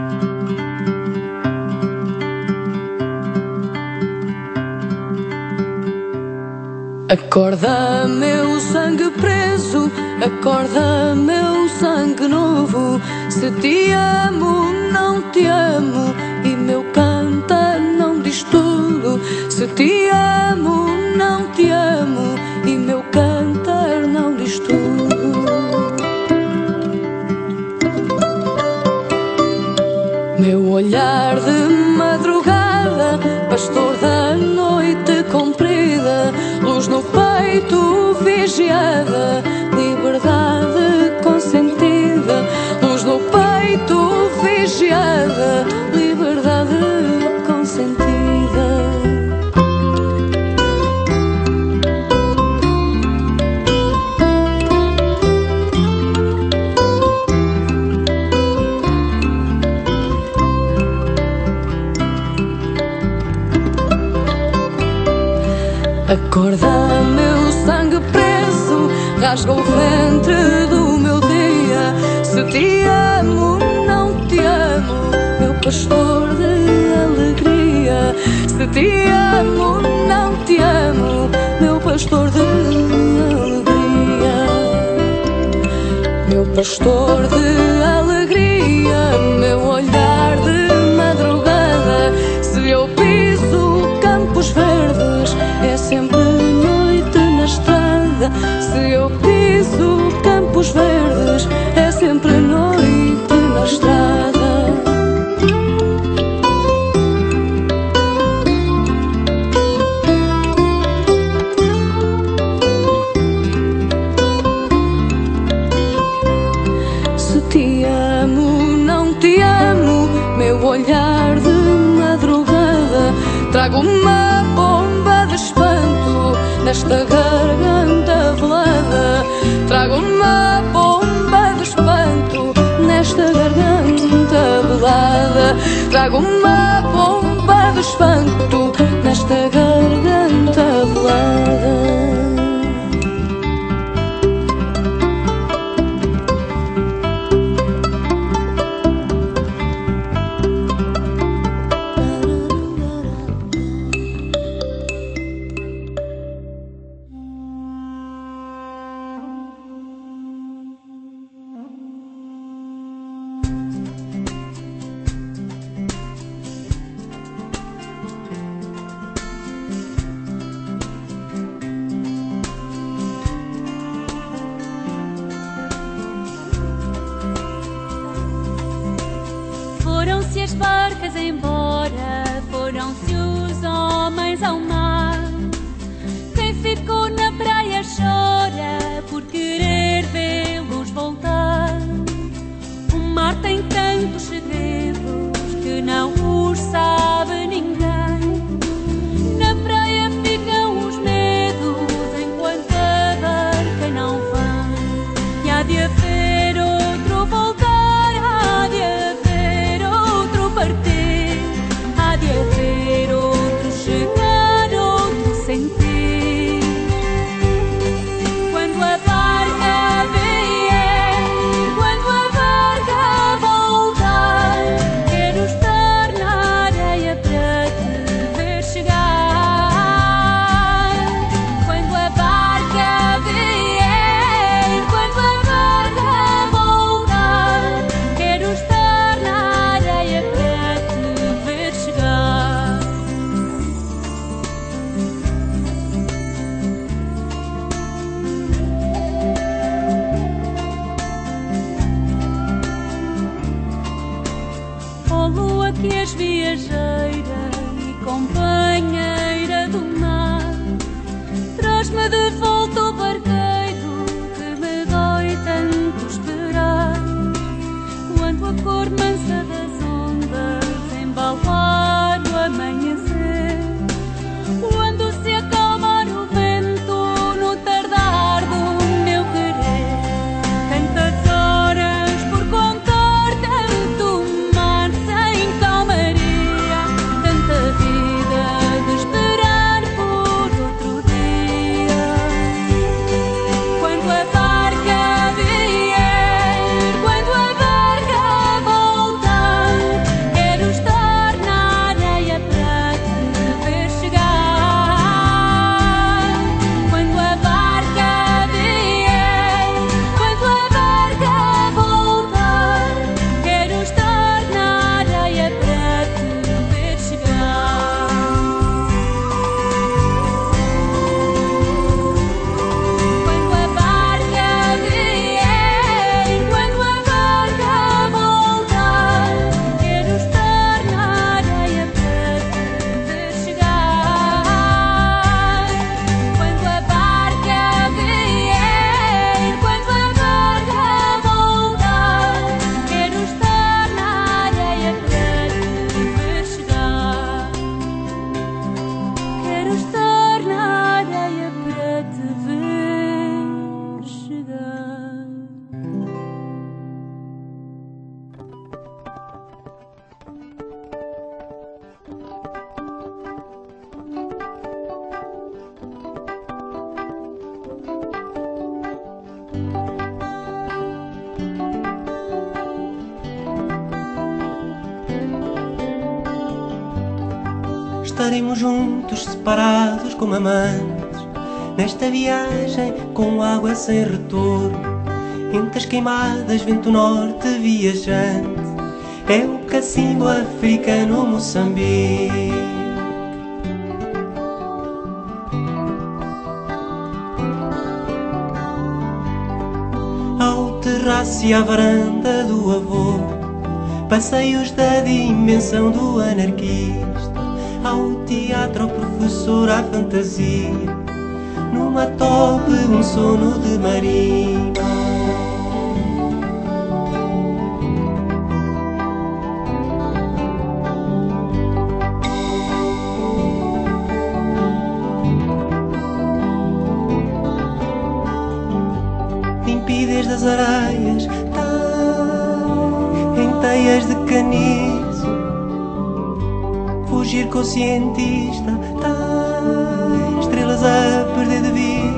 Acorda, meu sangue preso, acorda, meu sangue novo. Se te amo, não te amo, e meu cantar não diz tudo. Se te amo, não te amo, e meu cantar não diz tudo. Meu olhar de madrugada, pastor da noite comprida, luz no peito vigiada, liberdade consentida. Luz no peito vigiada, liberdade consentida. Acorda, meu sangue preso, rasga o ventre do meu dia. Se te amo, não te amo, meu pastor de alegria. Se te amo, não te amo, meu pastor de alegria. Meu pastor de alegria, meu olhar de madrugada. Se eu piso campos verdes, é sempre noite na estrada. Se eu piso campos verdes, é sempre noite na estrada. Se te amo, não te amo, meu olhar de madrugada. Trago uma bomba de espanto nesta garganta velada. Trago uma bomba de espanto nesta garganta velada. Trago uma bomba de espanto nesta garganta velada. Foram-se as barcas embora, foram-se os homens ao mar. Quem ficou na praia chora por querer vê-los voltar. O mar tem tantos segredos que não os sabe ninguém. Na praia ficam os medos enquanto a barca não vem. E há de haver outro voltar, há de haver outro partir, há de haver outro chegar, outro sentir. Quando a barca vier, quando a barca voltar, quero estar na areia para te ver chegar. Quando a barca vier, quando a barca voltar, quero estar na areia para te ver chegar. Ó lua que és viajeira e companheira do mar, traz-me de volta o barqueiro que me dói tanto esperar. Quando a cor mansa das ondas embalar o amanhecer, quando se acalmar o vento no tardar faremos juntos, separados como amantes, nesta viagem com água sem retorno, entre as queimadas, vento norte viajante, é o cacimbo africano Moçambique. Ao terraço e à varanda do avô, passeios da dimensão do anarquista, ao teatro, ao professor, à fantasia, numa tope um sono de marinho. Limpidez das areias, tá, em teias de caniço, fugir com o cientista, tá, estrelas a perder de vista.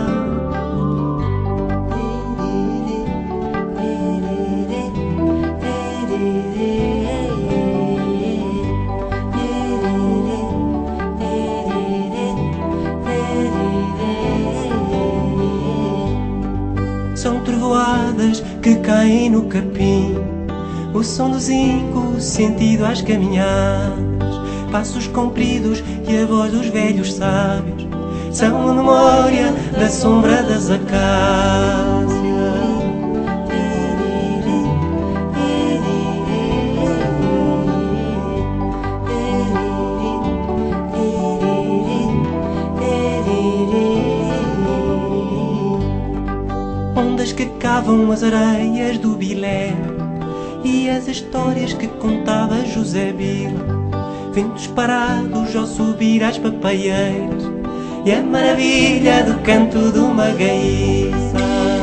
São trovoadas que caem no capim, o som do zinco sentido às caminhadas, passos compridos e a voz dos velhos sábios, são a memória da sombra das acácias. Ondas que cavam as areias do Bilé e as histórias que contava José Bila, ventos parados ao subir às papaieiras e a maravilha do canto de uma gaíça.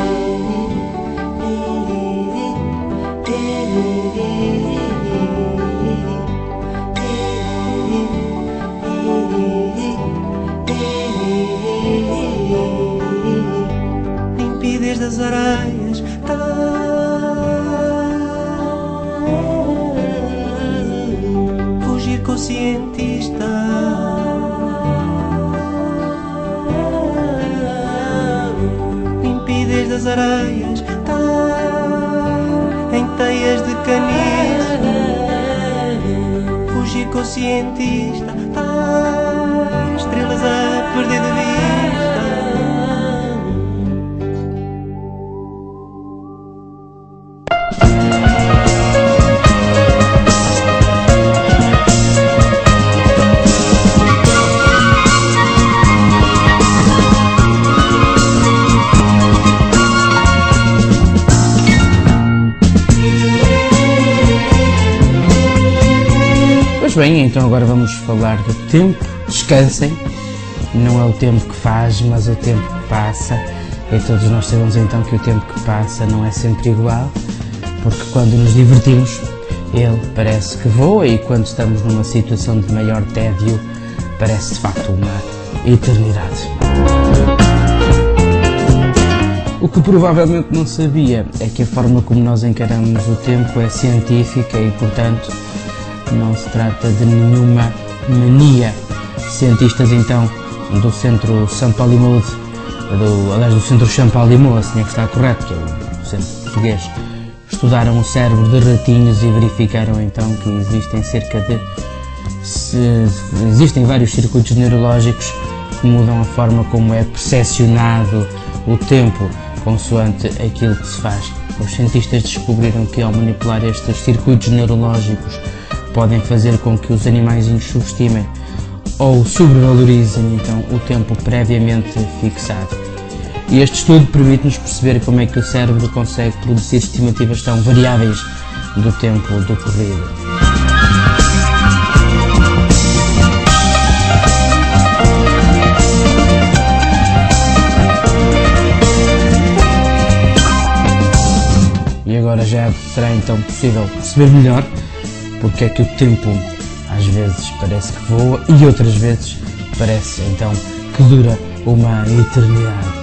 Limpidez das areias, tá, fugir com o cientista, limpidez das areias, tá, em teias de caniço, fugir com o cientista, tá, estrelas a perder de vista. Pois bem, então agora vamos falar do tempo. Descansem, não é o tempo que faz, mas o tempo que passa. E todos nós sabemos então que o tempo que passa não é sempre igual, porque quando nos divertimos, ele parece que voa, e quando estamos numa situação de maior tédio, parece de facto uma eternidade. O que provavelmente não sabia é que a forma como nós encaramos o tempo é científica e, portanto, não se trata de nenhuma mania. Cientistas então do Centro Champalimaud, do, aliás do Centro Champalimaud, assim é que está correto, que é o centro português, estudaram o cérebro de ratinhos e verificaram então que existem cerca de se, existem vários circuitos neurológicos que mudam a forma como é percepcionado o tempo consoante aquilo que se faz. Os cientistas descobriram que ao manipular estes circuitos neurológicos podem fazer com que os animaizinhos subestimem ou sobrevalorizem então o tempo previamente fixado. E este estudo permite-nos perceber como é que o cérebro consegue produzir estimativas tão variáveis do tempo decorrido. E agora já será então possível perceber melhor porque é que o tempo às vezes parece que voa e outras vezes parece então que dura uma eternidade.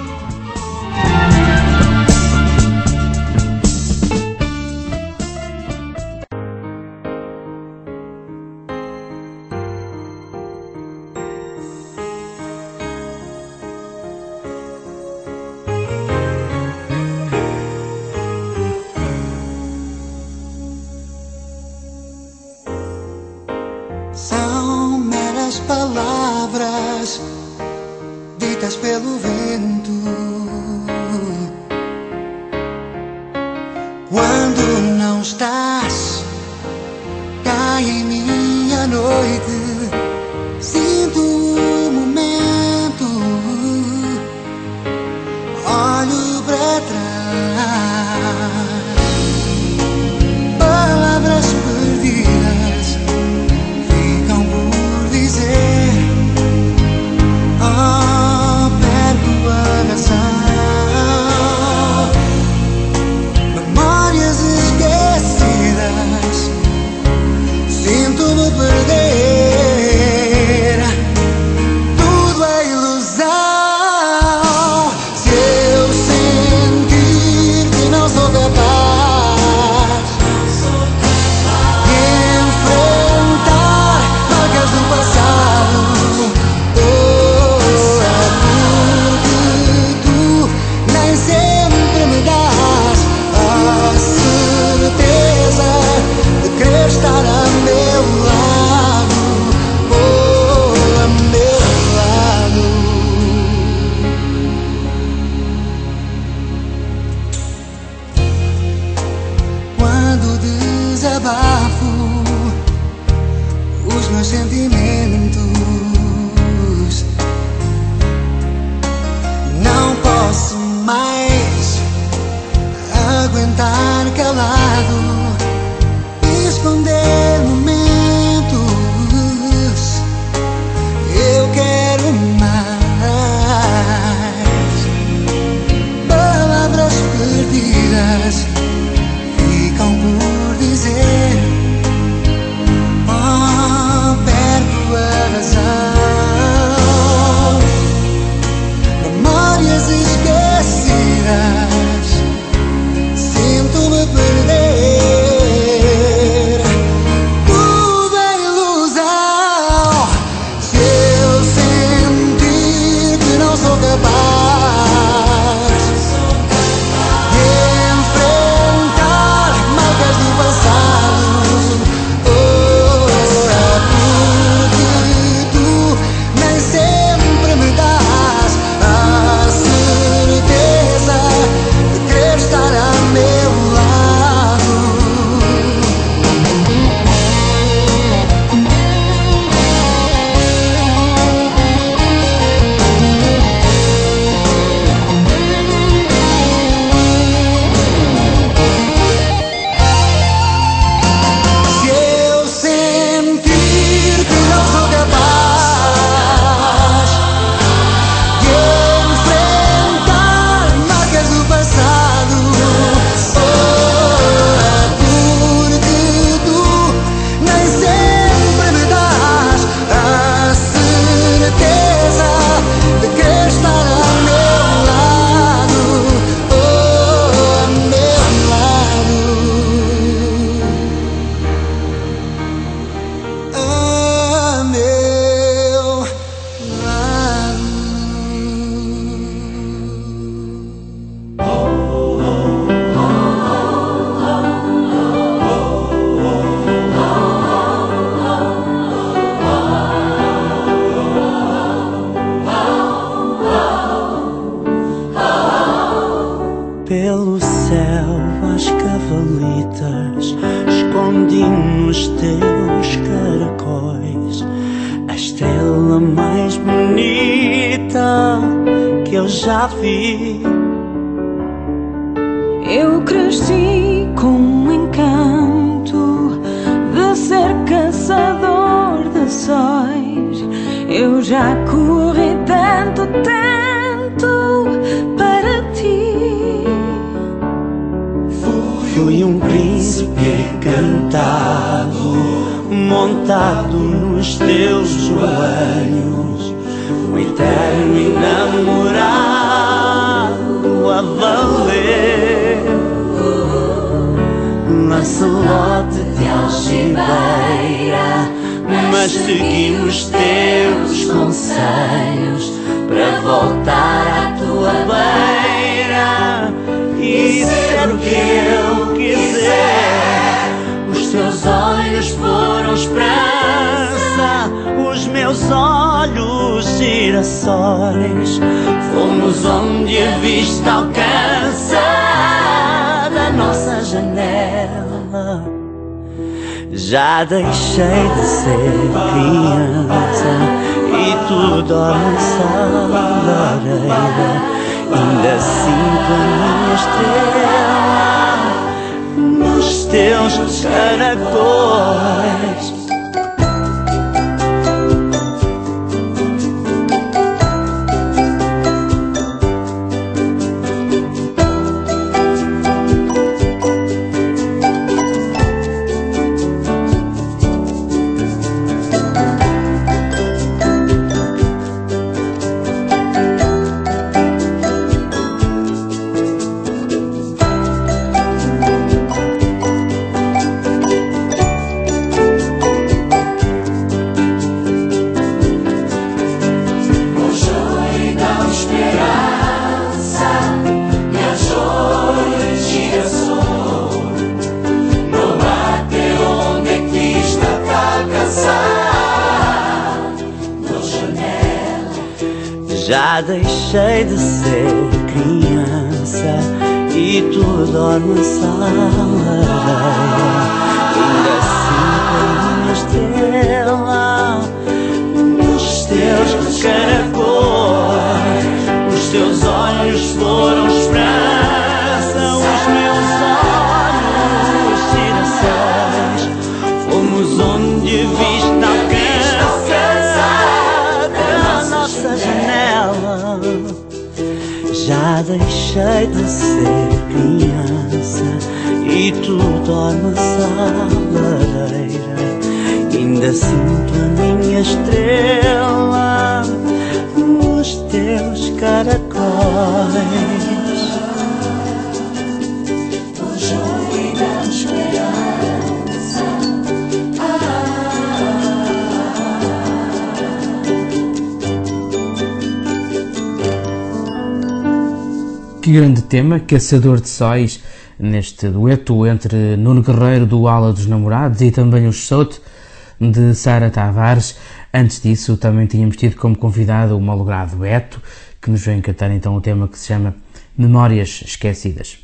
Quando não estás, cai em mim a noite. Sinto o momento, olho para trás. Palavras perdidas ficam por dizer. Oh, perco a razão. Memórias esquecidas, sinto-me perder. Tudo é ilusão. Se eu sentir que não sou capaz de enfrentar marcas do passado, oh, é porque tu nem sempre me dás a certeza de querer estar a meu lado, oh, a meu lado. Quando desabafo os meus sentimentos, não posso mais aguentar calado e esconder momentos. Eu quero mais. Palavras perdidas ficam por dizer. Oh, perco a razão. Memórias esquecidas, sinto-me perder. Tudo é ilusão. Se eu sentir que não sou capaz de enfrentar marcas do passado, oh, é porque tu nem sempre me dás a certeza de querer estar a meu lado. Se eu sentir que não sou capaz de enfrentar marcas do passado, oh, é porque tu nem sempre me dás a certeza de querer estar a meu lado, oh, a meu lado, a meu lado. Pelo céu as cavalitas escondi nos teus caracóis a estrela mais bonita que eu já vi. Eu cresci com um encanto de ser caçador de sóis. Eu já corri tanto, tanto para ti. Fui um príncipe encantado, montado nos teus joelhos, um eterno enamorado a valer. Lancelote de algibeira, mas segui os teus conselhos para voltar à tua beira e ser o que eu quiser. Os teus olhos foram esperança, os meus olhos girassóis. Fomos onde a vista alcança da nossa janela. Já deixei de ser criança e tu dormes à lareira. Ainda sinto a minha estrela nos teus caracóis. Já deixei de ser criança e tu dormes à lareira. Ainda sinto a minha estrela nos teus caracóis. Os teus olhos foram esperança, os meus olhos girassóis. Fomos onde vista alcança da nossa janela. Já deixei de ser criança e tu dormes à lareira. Ainda sinto a minha estrela nos teus caracóis. Hoje ainda esperança. Que grande tema, Caçador de Sóis, neste dueto entre Nuno Guerreiro do Ala dos Namorados e também o Souto de Sara Tavares. Antes disso também tínhamos tido como convidado o malogrado Beto, que nos vem cantar então o tema que se chama Memórias Esquecidas.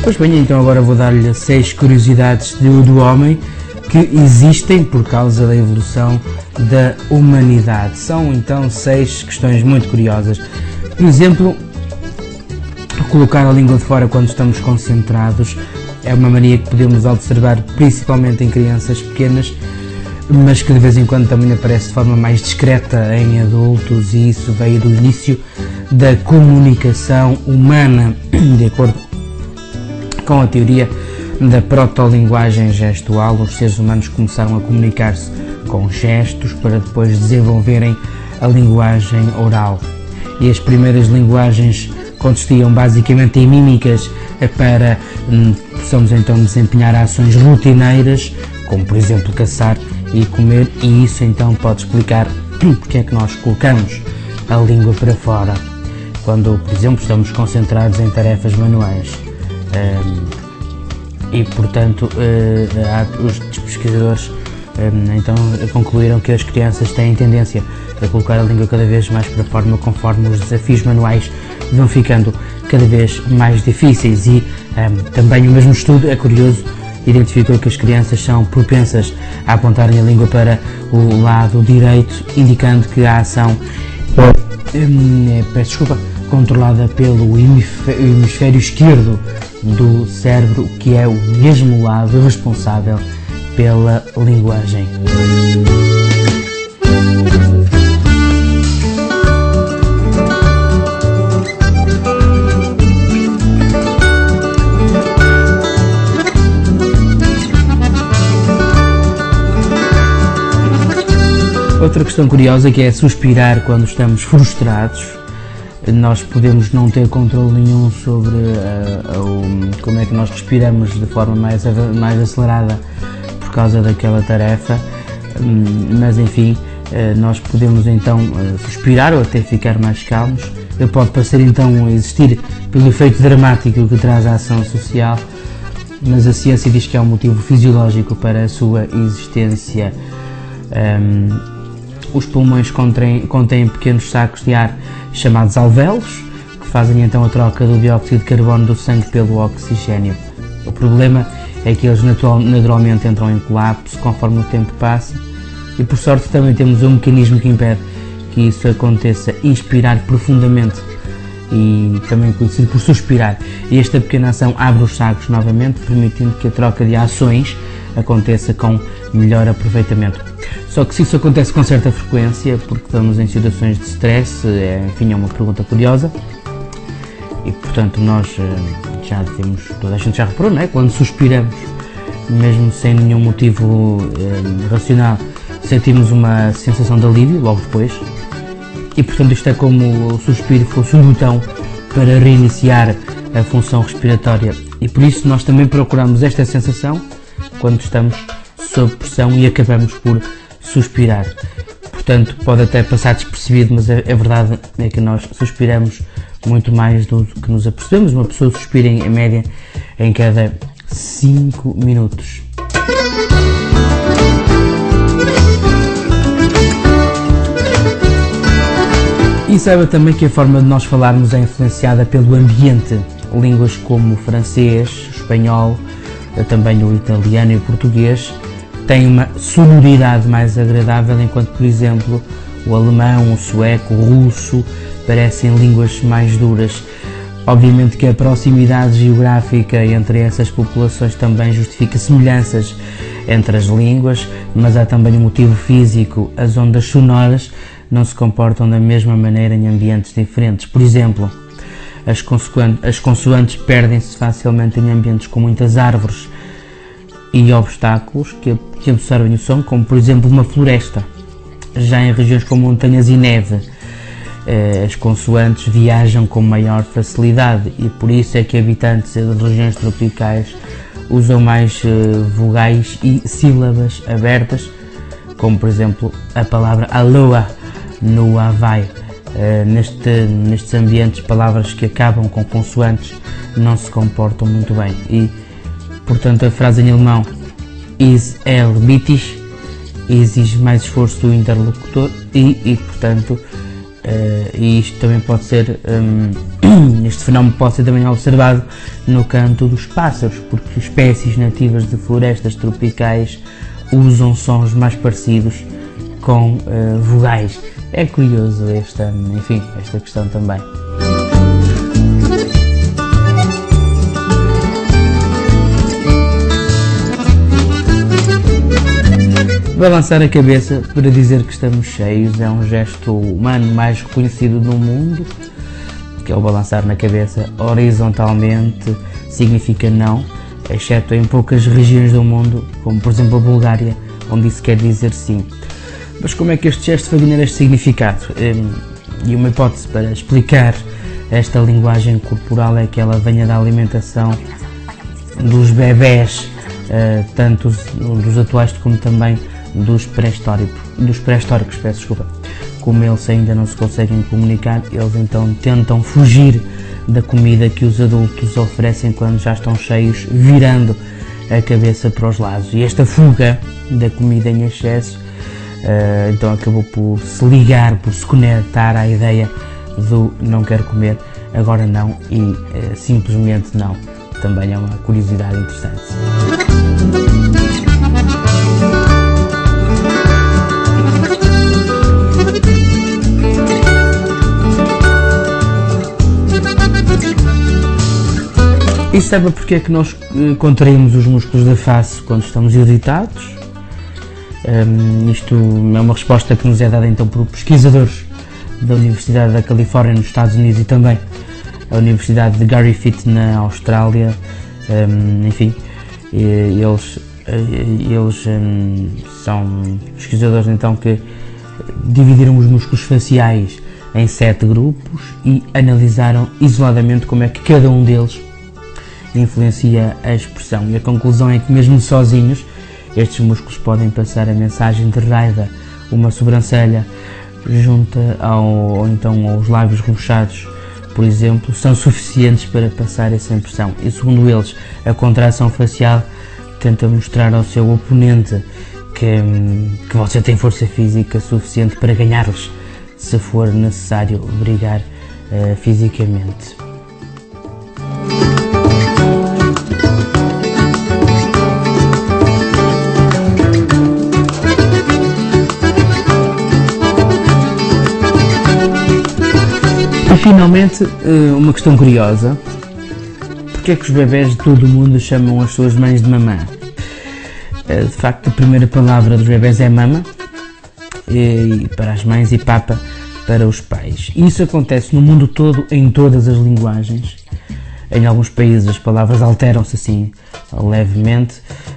Pois bem, então agora vou dar-lhe seis curiosidades do, do homem que existem por causa da evolução da humanidade. São então seis questões muito curiosas. Por exemplo, colocar a língua de fora quando estamos concentrados é uma mania que podemos observar principalmente em crianças pequenas, mas que de vez em quando também aparece de forma mais discreta em adultos, e isso veio do início da comunicação humana, de acordo com a teoria da protolinguagem gestual. Os seres humanos começaram a comunicar-se com gestos para depois desenvolverem a linguagem oral. E as primeiras linguagens consistiam basicamente em mímicas para hum, possamos então desempenhar ações rotineiras, como por exemplo caçar e comer, e isso então pode explicar porque é que nós colocamos a língua para fora quando, por exemplo, estamos concentrados em tarefas manuais. Um, e portanto uh, os pesquisadores um, então concluíram que as crianças têm tendência a colocar a língua cada vez mais para fora conforme os desafios manuais vão ficando cada vez mais difíceis, e um, também o mesmo estudo, é curioso, identificou que as crianças são propensas a apontarem a língua para o lado direito, indicando que a ação é, é, peço desculpa, controlada pelo hemisfério esquerdo do cérebro, que é o mesmo lado responsável pela linguagem. Outra questão curiosa, que é suspirar quando estamos frustrados. Nós podemos não ter controle nenhum sobre uh, uh, como é que nós respiramos de forma mais, mais acelerada por causa daquela tarefa, um, mas enfim, uh, nós podemos então uh, suspirar ou até ficar mais calmos. Ele pode parecer então existir pelo efeito dramático que traz a ação social, mas a ciência diz que há um motivo fisiológico para a sua existência. Um, Os pulmões contêm, contêm pequenos sacos de ar chamados alvéolos, que fazem então a troca do dióxido de carbono do sangue pelo oxigênio. O problema é que eles natural, naturalmente entram em colapso conforme o tempo passa, e por sorte também temos um mecanismo que impede que isso aconteça: inspirar profundamente, e também conhecido por suspirar. E esta pequena ação abre os sacos novamente, permitindo que a troca de ações aconteça com melhor aproveitamento. Só que se isso acontece com certa frequência, porque estamos em situações de stress, é, enfim, é uma pergunta curiosa, e portanto nós já temos, toda a gente já reparou, não é? Quando suspiramos, mesmo sem nenhum motivo é, racional, sentimos uma sensação de alívio logo depois, e portanto isto é como o suspiro fosse um botão para reiniciar a função respiratória, e por isso nós também procuramos esta sensação quando estamos sob pressão e acabamos por suspirar. Portanto, pode até passar despercebido, mas a, a verdade é que nós suspiramos muito mais do que nos apercebemos. Uma pessoa suspira em, em média em cada cinco minutos. E saiba também que a forma de nós falarmos é influenciada pelo ambiente. Línguas como o francês, o espanhol, também o italiano e o português têm uma sonoridade mais agradável, enquanto, por exemplo, o alemão, o sueco, o russo parecem línguas mais duras. Obviamente que a proximidade geográfica entre essas populações também justifica semelhanças entre as línguas, mas há também um motivo físico: as ondas sonoras não se comportam da mesma maneira em ambientes diferentes. Por exemplo, as consoantes, as consoantes perdem-se facilmente em ambientes com muitas árvores e obstáculos que, que absorvem o som, como por exemplo uma floresta. Já em regiões com montanhas e neve, eh, as consoantes viajam com maior facilidade, e por isso é que habitantes das regiões tropicais usam mais eh, vogais e sílabas abertas, como por exemplo a palavra aloha no Havaí. Uh, neste, nestes ambientes, palavras que acabam com consoantes não se comportam muito bem, e portanto a frase em alemão is el wichtig exige mais esforço do interlocutor, e, e portanto e isto também pode ser, um, este fenómeno pode ser também observado no canto dos pássaros, porque espécies nativas de florestas tropicais usam sons mais parecidos com uh, vogais. É curioso esta, enfim, esta questão também. Balançar a cabeça para dizer que estamos cheios é um gesto humano mais reconhecido no mundo, que é o balançar na cabeça horizontalmente, significa não, exceto em poucas regiões do mundo, como por exemplo a Bulgária, onde isso quer dizer sim. Mas como é que este gesto foi ganhar este significado? E uma hipótese para explicar esta linguagem corporal é que ela venha da alimentação dos bebés, tanto dos atuais como também dos pré-históricos, dos pré-históricos, peço desculpa. Como eles ainda não se conseguem comunicar, eles então tentam fugir da comida que os adultos oferecem quando já estão cheios, virando a cabeça para os lados. E esta fuga da comida em excesso uh, então acabou por se ligar, por se conectar à ideia do não quero comer, agora não, e uh, simplesmente não. Também é uma curiosidade interessante. E sabe porque é que nós uh, contraímos os músculos da face quando estamos irritados? Um, isto é uma resposta que nos é dada então por pesquisadores da Universidade da Califórnia nos Estados Unidos e também a Universidade de Griffith na Austrália. Um, enfim, eles, eles um, são pesquisadores então que dividiram os músculos faciais em sete grupos e analisaram isoladamente como é que cada um deles influencia a expressão, e a conclusão é que mesmo sozinhos estes músculos podem passar a mensagem de raiva. Uma sobrancelha junta ao, ou então aos lábios rebuçados, por exemplo, são suficientes para passar essa impressão, e segundo eles a contração facial tenta mostrar ao seu oponente que, que você tem força física suficiente para ganhar-lhes se for necessário brigar uh, fisicamente. E finalmente, uma questão curiosa: porque é que os bebés de todo o mundo chamam as suas mães de mamã? De facto, a primeira palavra dos bebés é mama, e para as mães, e papa para os pais. E isso acontece no mundo todo, em todas as linguagens. Em alguns países as palavras alteram-se assim levemente,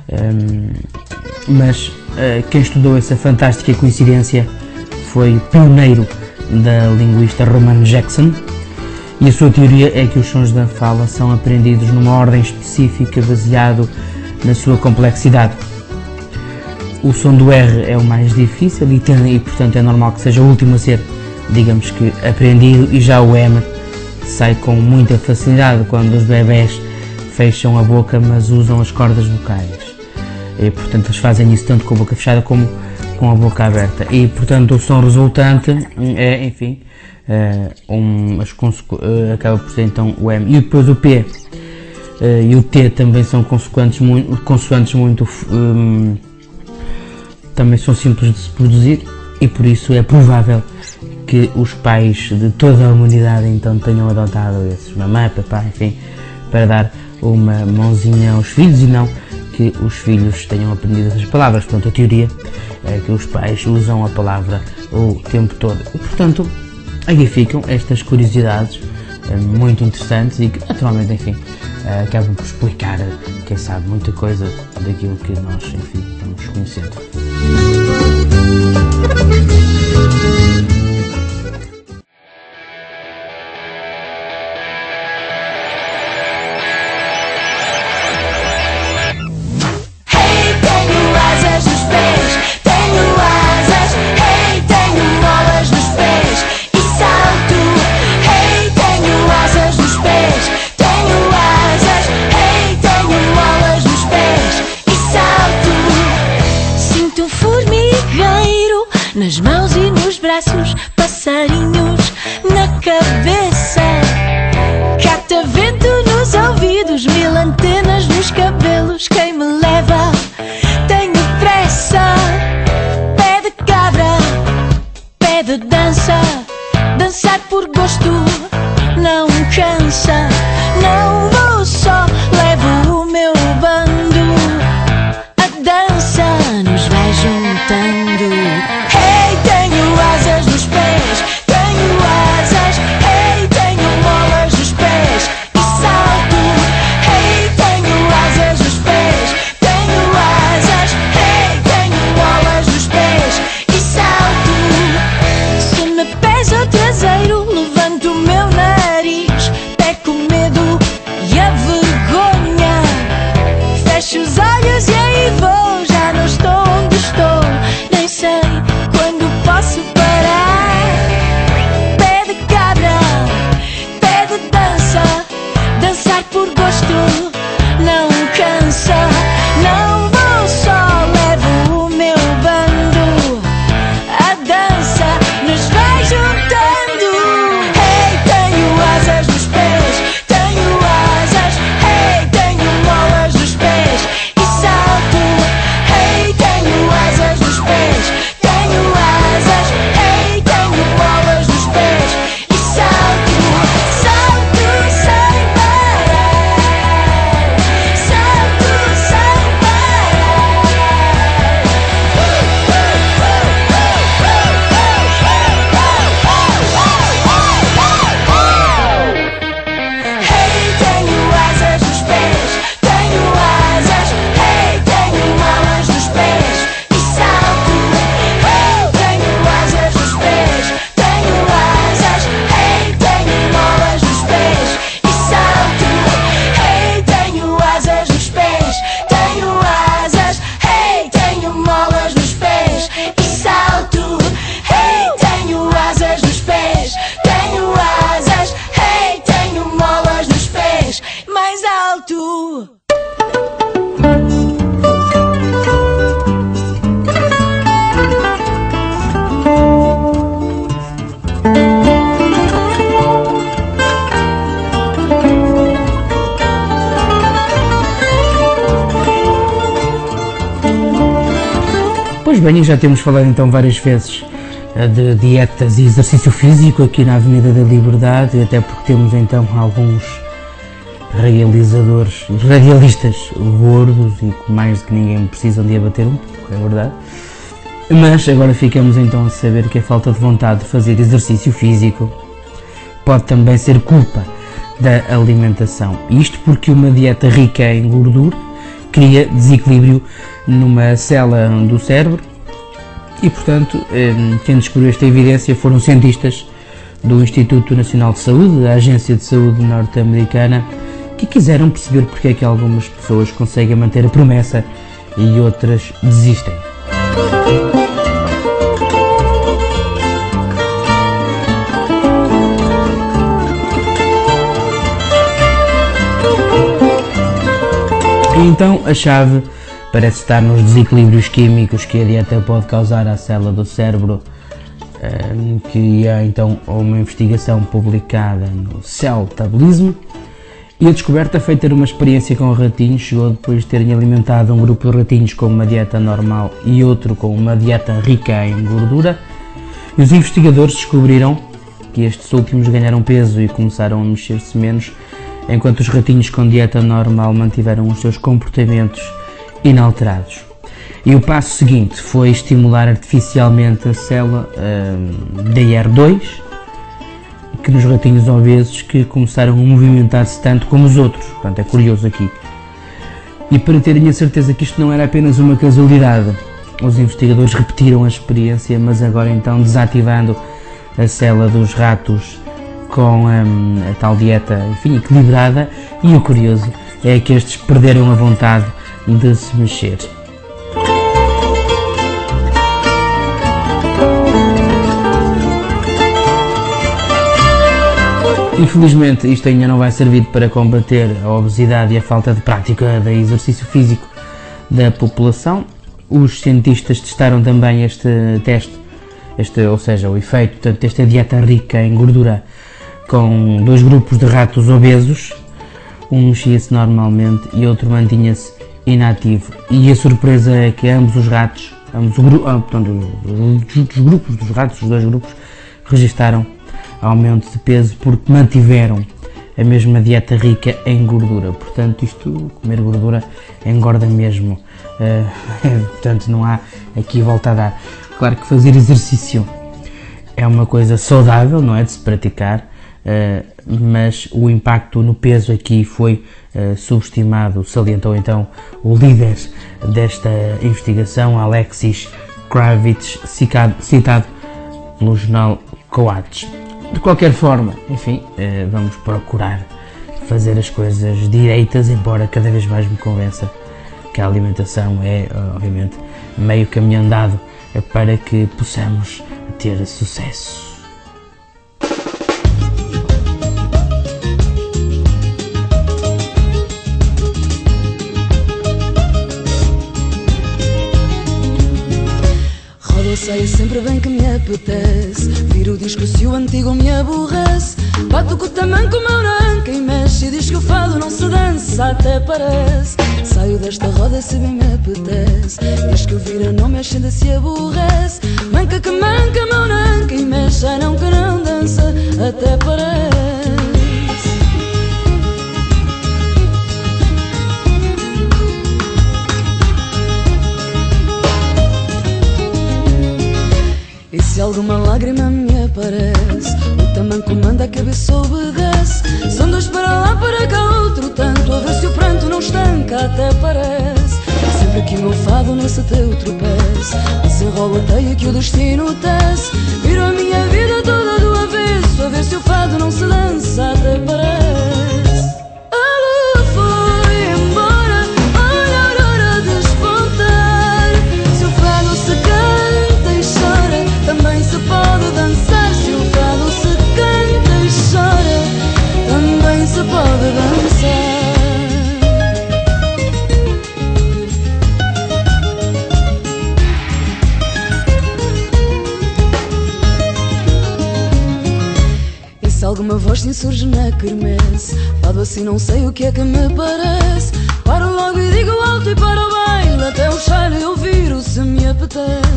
mas quem estudou essa fantástica coincidência foi o pioneiro da linguista Roman Jackson, e a sua teoria é que os sons da fala são aprendidos numa ordem específica baseado na sua complexidade. O som do R é o mais difícil e, tem, e portanto é normal que seja o último a ser, digamos que, aprendido, e já o M sai com muita facilidade quando os bebés fecham a boca mas usam as cordas vocais, e portanto eles fazem isso tanto com a boca fechada como com a boca aberta, e portanto o som resultante é, enfim, uh, um, as uh, acaba por ser então o M. E depois o P uh, e o T também são consoantes muito, consoantes muito um, também são simples de se produzir, e por isso é provável que os pais de toda a humanidade então tenham adotado esses, mamãe, papá, enfim, para dar uma mãozinha aos filhos, e não que os filhos tenham aprendido essas palavras. Portanto, a teoria é que os pais usam a palavra o tempo todo. E, portanto, aí ficam estas curiosidades é, muito interessantes e que, naturalmente, enfim, é, acabam por explicar, quem sabe, muita coisa daquilo que nós, enfim, estamos conhecendo. Nas mãos e nos braços, passarinhos Pois bem, já temos falado então várias vezes de dietas e exercício físico aqui na Avenida da Liberdade, até porque temos então alguns realizadores, radialistas gordos e que mais do que ninguém precisam de abater um, é verdade. Mas agora ficamos então a saber que a falta de vontade de fazer exercício físico pode também ser culpa da alimentação. Isto porque uma dieta rica em gordura cria desequilíbrio numa célula do cérebro e, portanto, quem descobriu esta evidência foram cientistas do Instituto Nacional de Saúde, da Agência de Saúde norte-americana, que quiseram perceber porque é que algumas pessoas conseguem manter a promessa e outras desistem. Então a chave parece estar nos desequilíbrios químicos que a dieta pode causar à célula do cérebro, que há então uma investigação publicada no Cell Metabolism, e a descoberta feita numa experiência com ratinhos chegou depois de terem alimentado um grupo de ratinhos com uma dieta normal e outro com uma dieta rica em gordura, e os investigadores descobriram que estes últimos ganharam peso e começaram a mexer-se menos, enquanto os ratinhos com dieta normal mantiveram os seus comportamentos inalterados. E o passo seguinte foi estimular artificialmente a célula uh, D R dois, que nos ratinhos obesos que começaram a movimentar-se tanto como os outros. Portanto, é curioso aqui. E para terem a certeza que isto não era apenas uma casualidade, os investigadores repetiram a experiência, mas agora então desativando a célula dos ratos com um, a tal dieta, enfim, equilibrada, e o curioso é que estes perderam a vontade de se mexer. Infelizmente isto ainda não vai servir para combater a obesidade e a falta de prática de exercício físico da população. Os cientistas testaram também este teste, este, ou seja, o efeito desta dieta rica em gordura com dois grupos de ratos obesos, um mexia-se normalmente e outro mantinha-se inativo. E a surpresa é que ambos os ratos, ambos os, ah, portanto, os grupos dos ratos, os dois grupos, registaram aumento de peso porque mantiveram a mesma dieta rica em gordura. Portanto, isto, comer gordura engorda mesmo. Uh, portanto, não há aqui volta a dar. Claro que fazer exercício é uma coisa saudável, não é, de se praticar, uh, mas o impacto no peso aqui foi uh, subestimado, salientou então o líder desta investigação, Alexis Kravitz, citado pelo jornal Coates. De qualquer forma, enfim, uh, vamos procurar fazer as coisas direitas, embora cada vez mais me convença que a alimentação é, obviamente, meio caminho andado para que possamos ter sucesso. Rodo a saia sempre bem que me apetece, viro o disco se o antigo me aborrece, bato com o tamanco, meu nanca e mexe e diz que o fado não se dança, até parece. Saio desta roda se bem me apetece, diz que o vira não mexe ainda se aborrece, manca que manca, meu nanca e mexe, ai não que não dança, até parece. E se alguma lágrima me aparece, o tamanco manda, a cabeça obedece. São dois para lá, para cá, outro tanto, a ver se o pranto não estanca, até parece. Sempre que o meu fado nesse teu tropeço, desenrola a teia que o destino tece. Viro a minha vida toda do avesso, a ver se o fado não se dança, até parece. A lua foi embora, olha a aurora despontar. Se o fado se canta e chora, também se pode dançar. Se o fado se canta e chora, também se pode dançar. E se alguma voz se insurge na quermesse, fado assim não sei o que é que me parece, paro logo e digo alto e para o baile, até o cheiro eu viro se me apetece.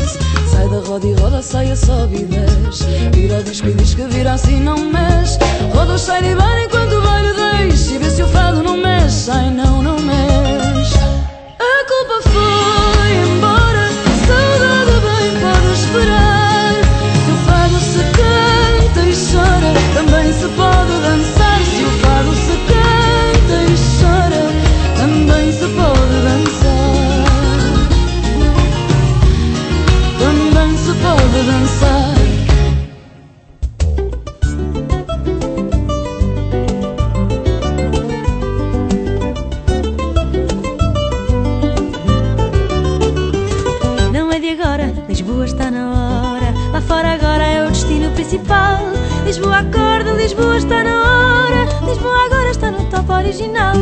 roda, saia, sobe e desce. Vira, diz que diz que vira assim não mexe. Roda, sai de bar enquanto o baile deixa. E vê se o fado não mexe, ai não, não mexe. A culpa foi embora, saudade bem pode esperar. Se o fado se canta e chora, também se pode dançar. Se o fado se canta e chora, também se pode dançar. Também se pode dançar. Não é de agora, Lisboa está na hora. Lá fora agora é o destino principal. Lisboa acorda, Lisboa está na hora. Lisboa agora está no top original.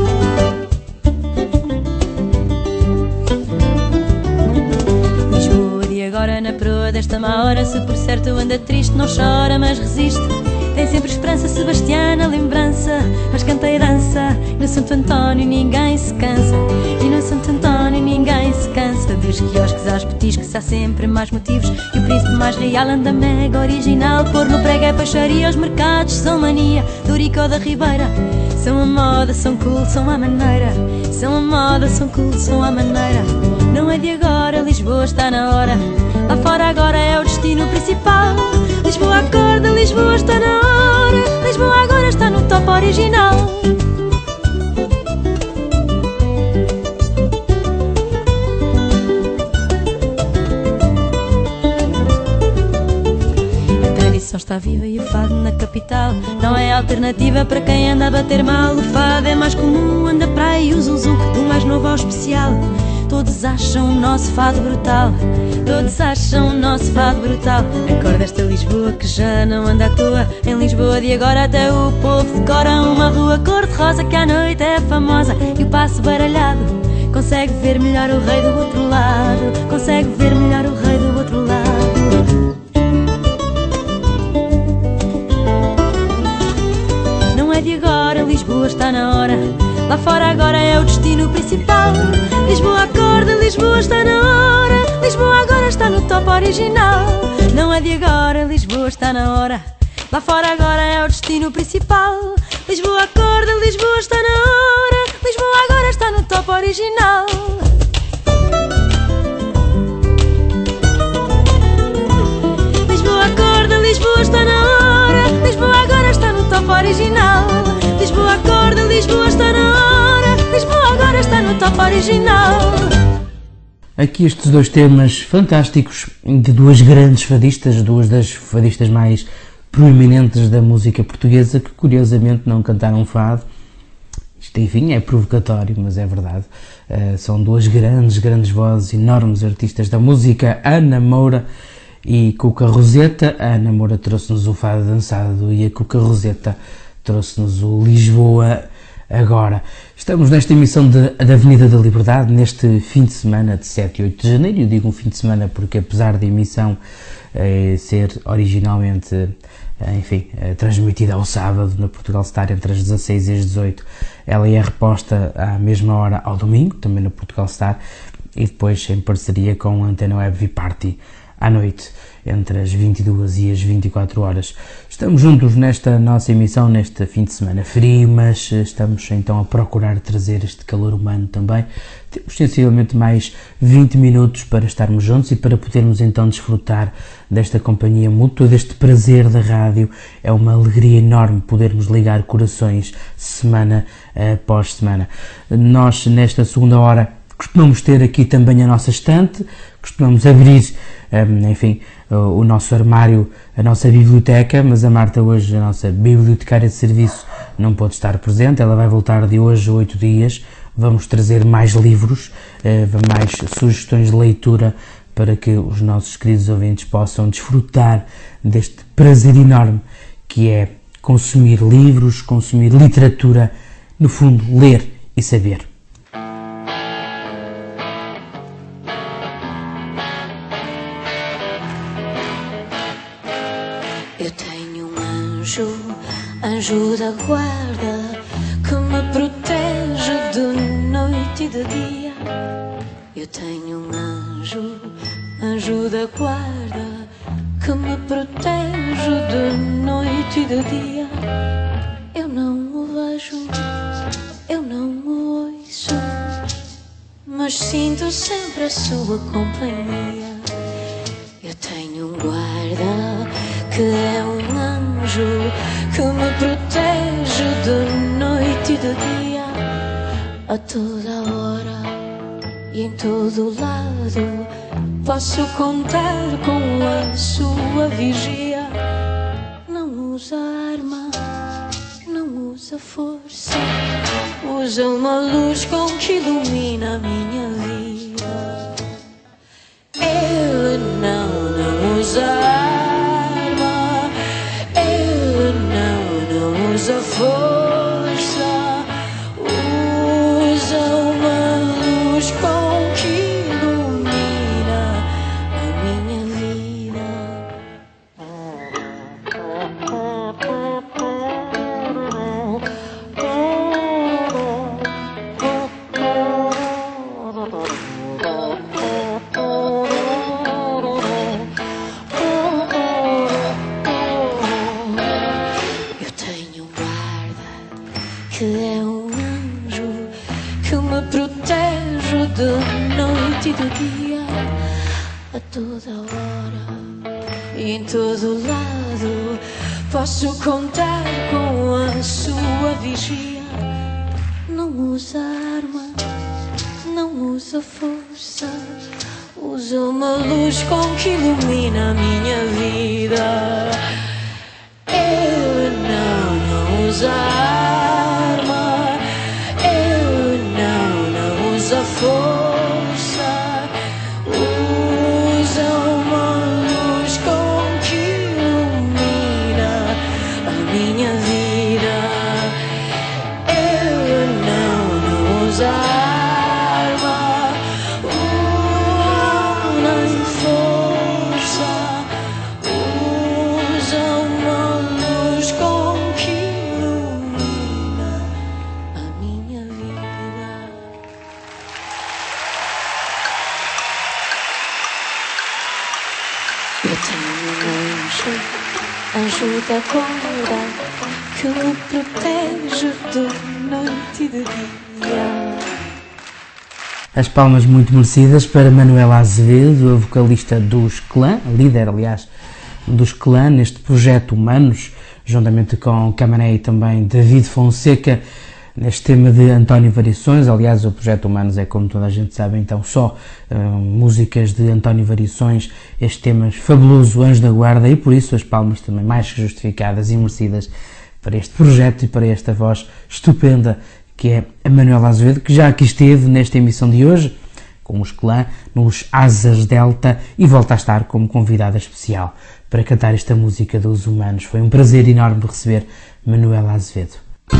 Lisboa de agora na proa desta má hora. Se por certo anda triste não chora, mas resiste. Tem sempre esperança, Sebastiana, lembrança. Mas canta e dança, no Santo António ninguém se cansa. E no Santo António ninguém se cansa. Dos quiosques aos petiscos há sempre mais motivos. E o príncipe mais real anda mega original. Pôr no prego é peixaria, os mercados são mania. Do Rico ou da Ribeira, são a moda, são cool, são a maneira. São a moda, são cool, são a maneira. Não é de agora, Lisboa está na hora. Lá fora agora é o destino principal. Lisboa acorda, Lisboa está na hora. Lisboa agora está no top original. A tradição está viva e o fado na capital não é alternativa para quem anda a bater mal. O fado é mais comum, anda praia e o zuzu, do mais novo ao especial. Todos acham o nosso fado brutal. Todos acham o nosso fado brutal. Acorda esta Lisboa que já não anda à toa. Em Lisboa de agora até o povo decora uma rua cor-de-rosa que à noite é famosa. E o passo baralhado consegue ver melhor o rei do outro lado. Consegue ver melhor o rei do outro lado. Não é de agora, Lisboa está na hora. Lá fora agora é o destino principal. Lisboa acorda, Lisboa está na hora. Lisboa agora está no top original. Não é de agora, Lisboa está na hora. Lá fora agora é o destino principal. Lisboa acorda, Lisboa está na hora. Lisboa agora está no top original. Lisboa acorda, Lisboa está na hora. Lisboa agora está no top original. Lisboa acorda, Lisboa está na hora. Lisboa agora está no top original. Aqui estes dois temas fantásticos de duas grandes fadistas, duas das fadistas mais proeminentes da música portuguesa, que curiosamente não cantaram fado. Isto, enfim, é provocatório, mas é verdade. Uh, são duas grandes, grandes vozes, enormes artistas da música, Ana Moura e Cuca Roseta. A Ana Moura trouxe-nos o fado dançado e a Cuca Roseta trouxe-nos o Lisboa agora. Estamos nesta emissão de, da Avenida da Liberdade, neste fim de semana de sete e oito de janeiro. Eu digo um fim de semana porque, apesar da emissão eh, ser originalmente, eh, enfim, eh, transmitida ao sábado na Portugal Star entre as dezasseis e as dezoito, ela é reposta à mesma hora ao domingo, também na Portugal Star, e depois em parceria com a Antena Web V-Party à noite, entre as vinte e duas e as vinte e quatro horas. Estamos juntos nesta nossa emissão, neste fim de semana frio, mas estamos então a procurar trazer este calor humano também. Temos sensivelmente mais vinte minutos para estarmos juntos e para podermos então desfrutar desta companhia mútua, deste prazer da rádio. É uma alegria enorme podermos ligar corações semana após semana. Nós, nesta segunda hora, costumamos ter aqui também a nossa estante, costumamos abrir, um, enfim, o, o nosso armário, a nossa biblioteca, mas a Marta hoje, a nossa bibliotecária de serviço, não pode estar presente. Ela vai voltar de hoje a oito dias. Vamos trazer mais livros, uh, mais sugestões de leitura para que os nossos queridos ouvintes possam desfrutar deste prazer enorme que é consumir livros, consumir literatura, no fundo, ler e saber. Eu tenho um anjo, anjo da guarda, que me protege de noite e de dia. Eu tenho um anjo, anjo da guarda, que me protege de noite e de dia. Eu não o vejo, eu não o ouço, mas sinto sempre a sua companhia. Eu tenho um guarda que é um anjo que me protege de noite e de dia. A toda hora e em todo lado posso contar com a sua vigia. Não usa arma, não usa força, usa uma luz com que ilumina a minha vida. Ele não, não usa arma, ele não, não usa força, usa uma luz com que ilumina a minha vida. Eu tenho um guarda que é um anjo que me protege de noite e de dia. A toda hora e em todo lado posso contar com a sua vigia. Não usa arma, não usa força, usa uma luz com que ilumina a minha vida. Ele não, não usa arma, ele não, não usa força, usa uma luz com que ilumina a minha vida. Ele não, não usa arma, uh, nem força, usa uma luz com que ilumina a minha vida. Eu tenho um anjo, anjo da guarda, que me protege de noite e de dia. As palmas muito merecidas para Manuela Azevedo, a vocalista dos Clã, líder, aliás, dos Clã, neste projeto Humanos, juntamente com Camané e também David Fonseca, neste tema de António Variações. Aliás, o projeto Humanos é, como toda a gente sabe, então só uh, músicas de António Variações, este tema fabuloso, Anjo da Guarda, e por isso as palmas também mais que justificadas e merecidas para este projeto e para esta voz estupenda que é a Manuela Azevedo, que já aqui esteve nesta emissão de hoje, com os Clã, nos Asas Delta, e volta a estar como convidada especial para cantar esta música dos Humanos. Foi um prazer enorme de receber Manuela Azevedo.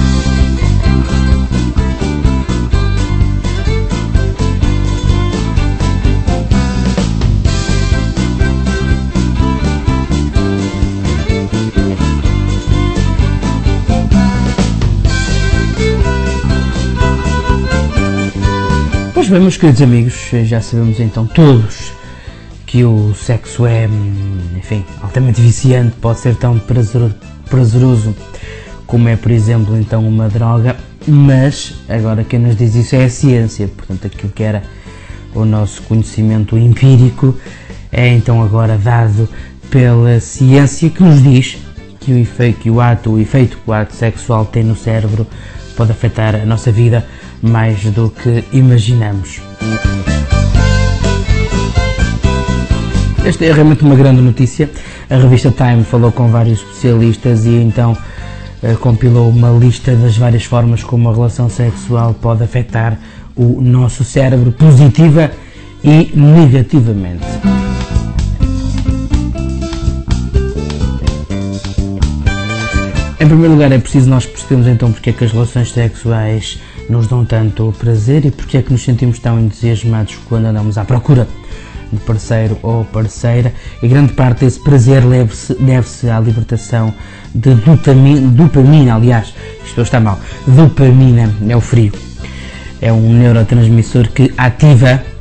Pois bem, meus queridos amigos, já sabemos então todos que o sexo é, enfim, altamente viciante, pode ser tão prazeroso, prazeroso como é, por exemplo, então uma droga, mas agora quem nos diz isso é a ciência, portanto aquilo que era o nosso conhecimento empírico é então agora dado pela ciência, que nos diz que o efeito, que o ato, o efeito que o ato sexual tem no cérebro pode afetar a nossa vida mais do que imaginamos. Esta é realmente uma grande notícia. A revista Time falou com vários especialistas e então uh, compilou uma lista das várias formas como a relação sexual pode afetar o nosso cérebro, positiva e negativamente. Em primeiro lugar, é preciso nós percebermos então porque é que as relações sexuais nos dão tanto prazer e porque é que nos sentimos tão entusiasmados quando andamos à procura de parceiro ou parceira. E grande parte desse prazer deve-se deve-se à libertação de dopamina, dopamina, aliás, isto está mal, dopamina é o frio, é um neurotransmissor que ativa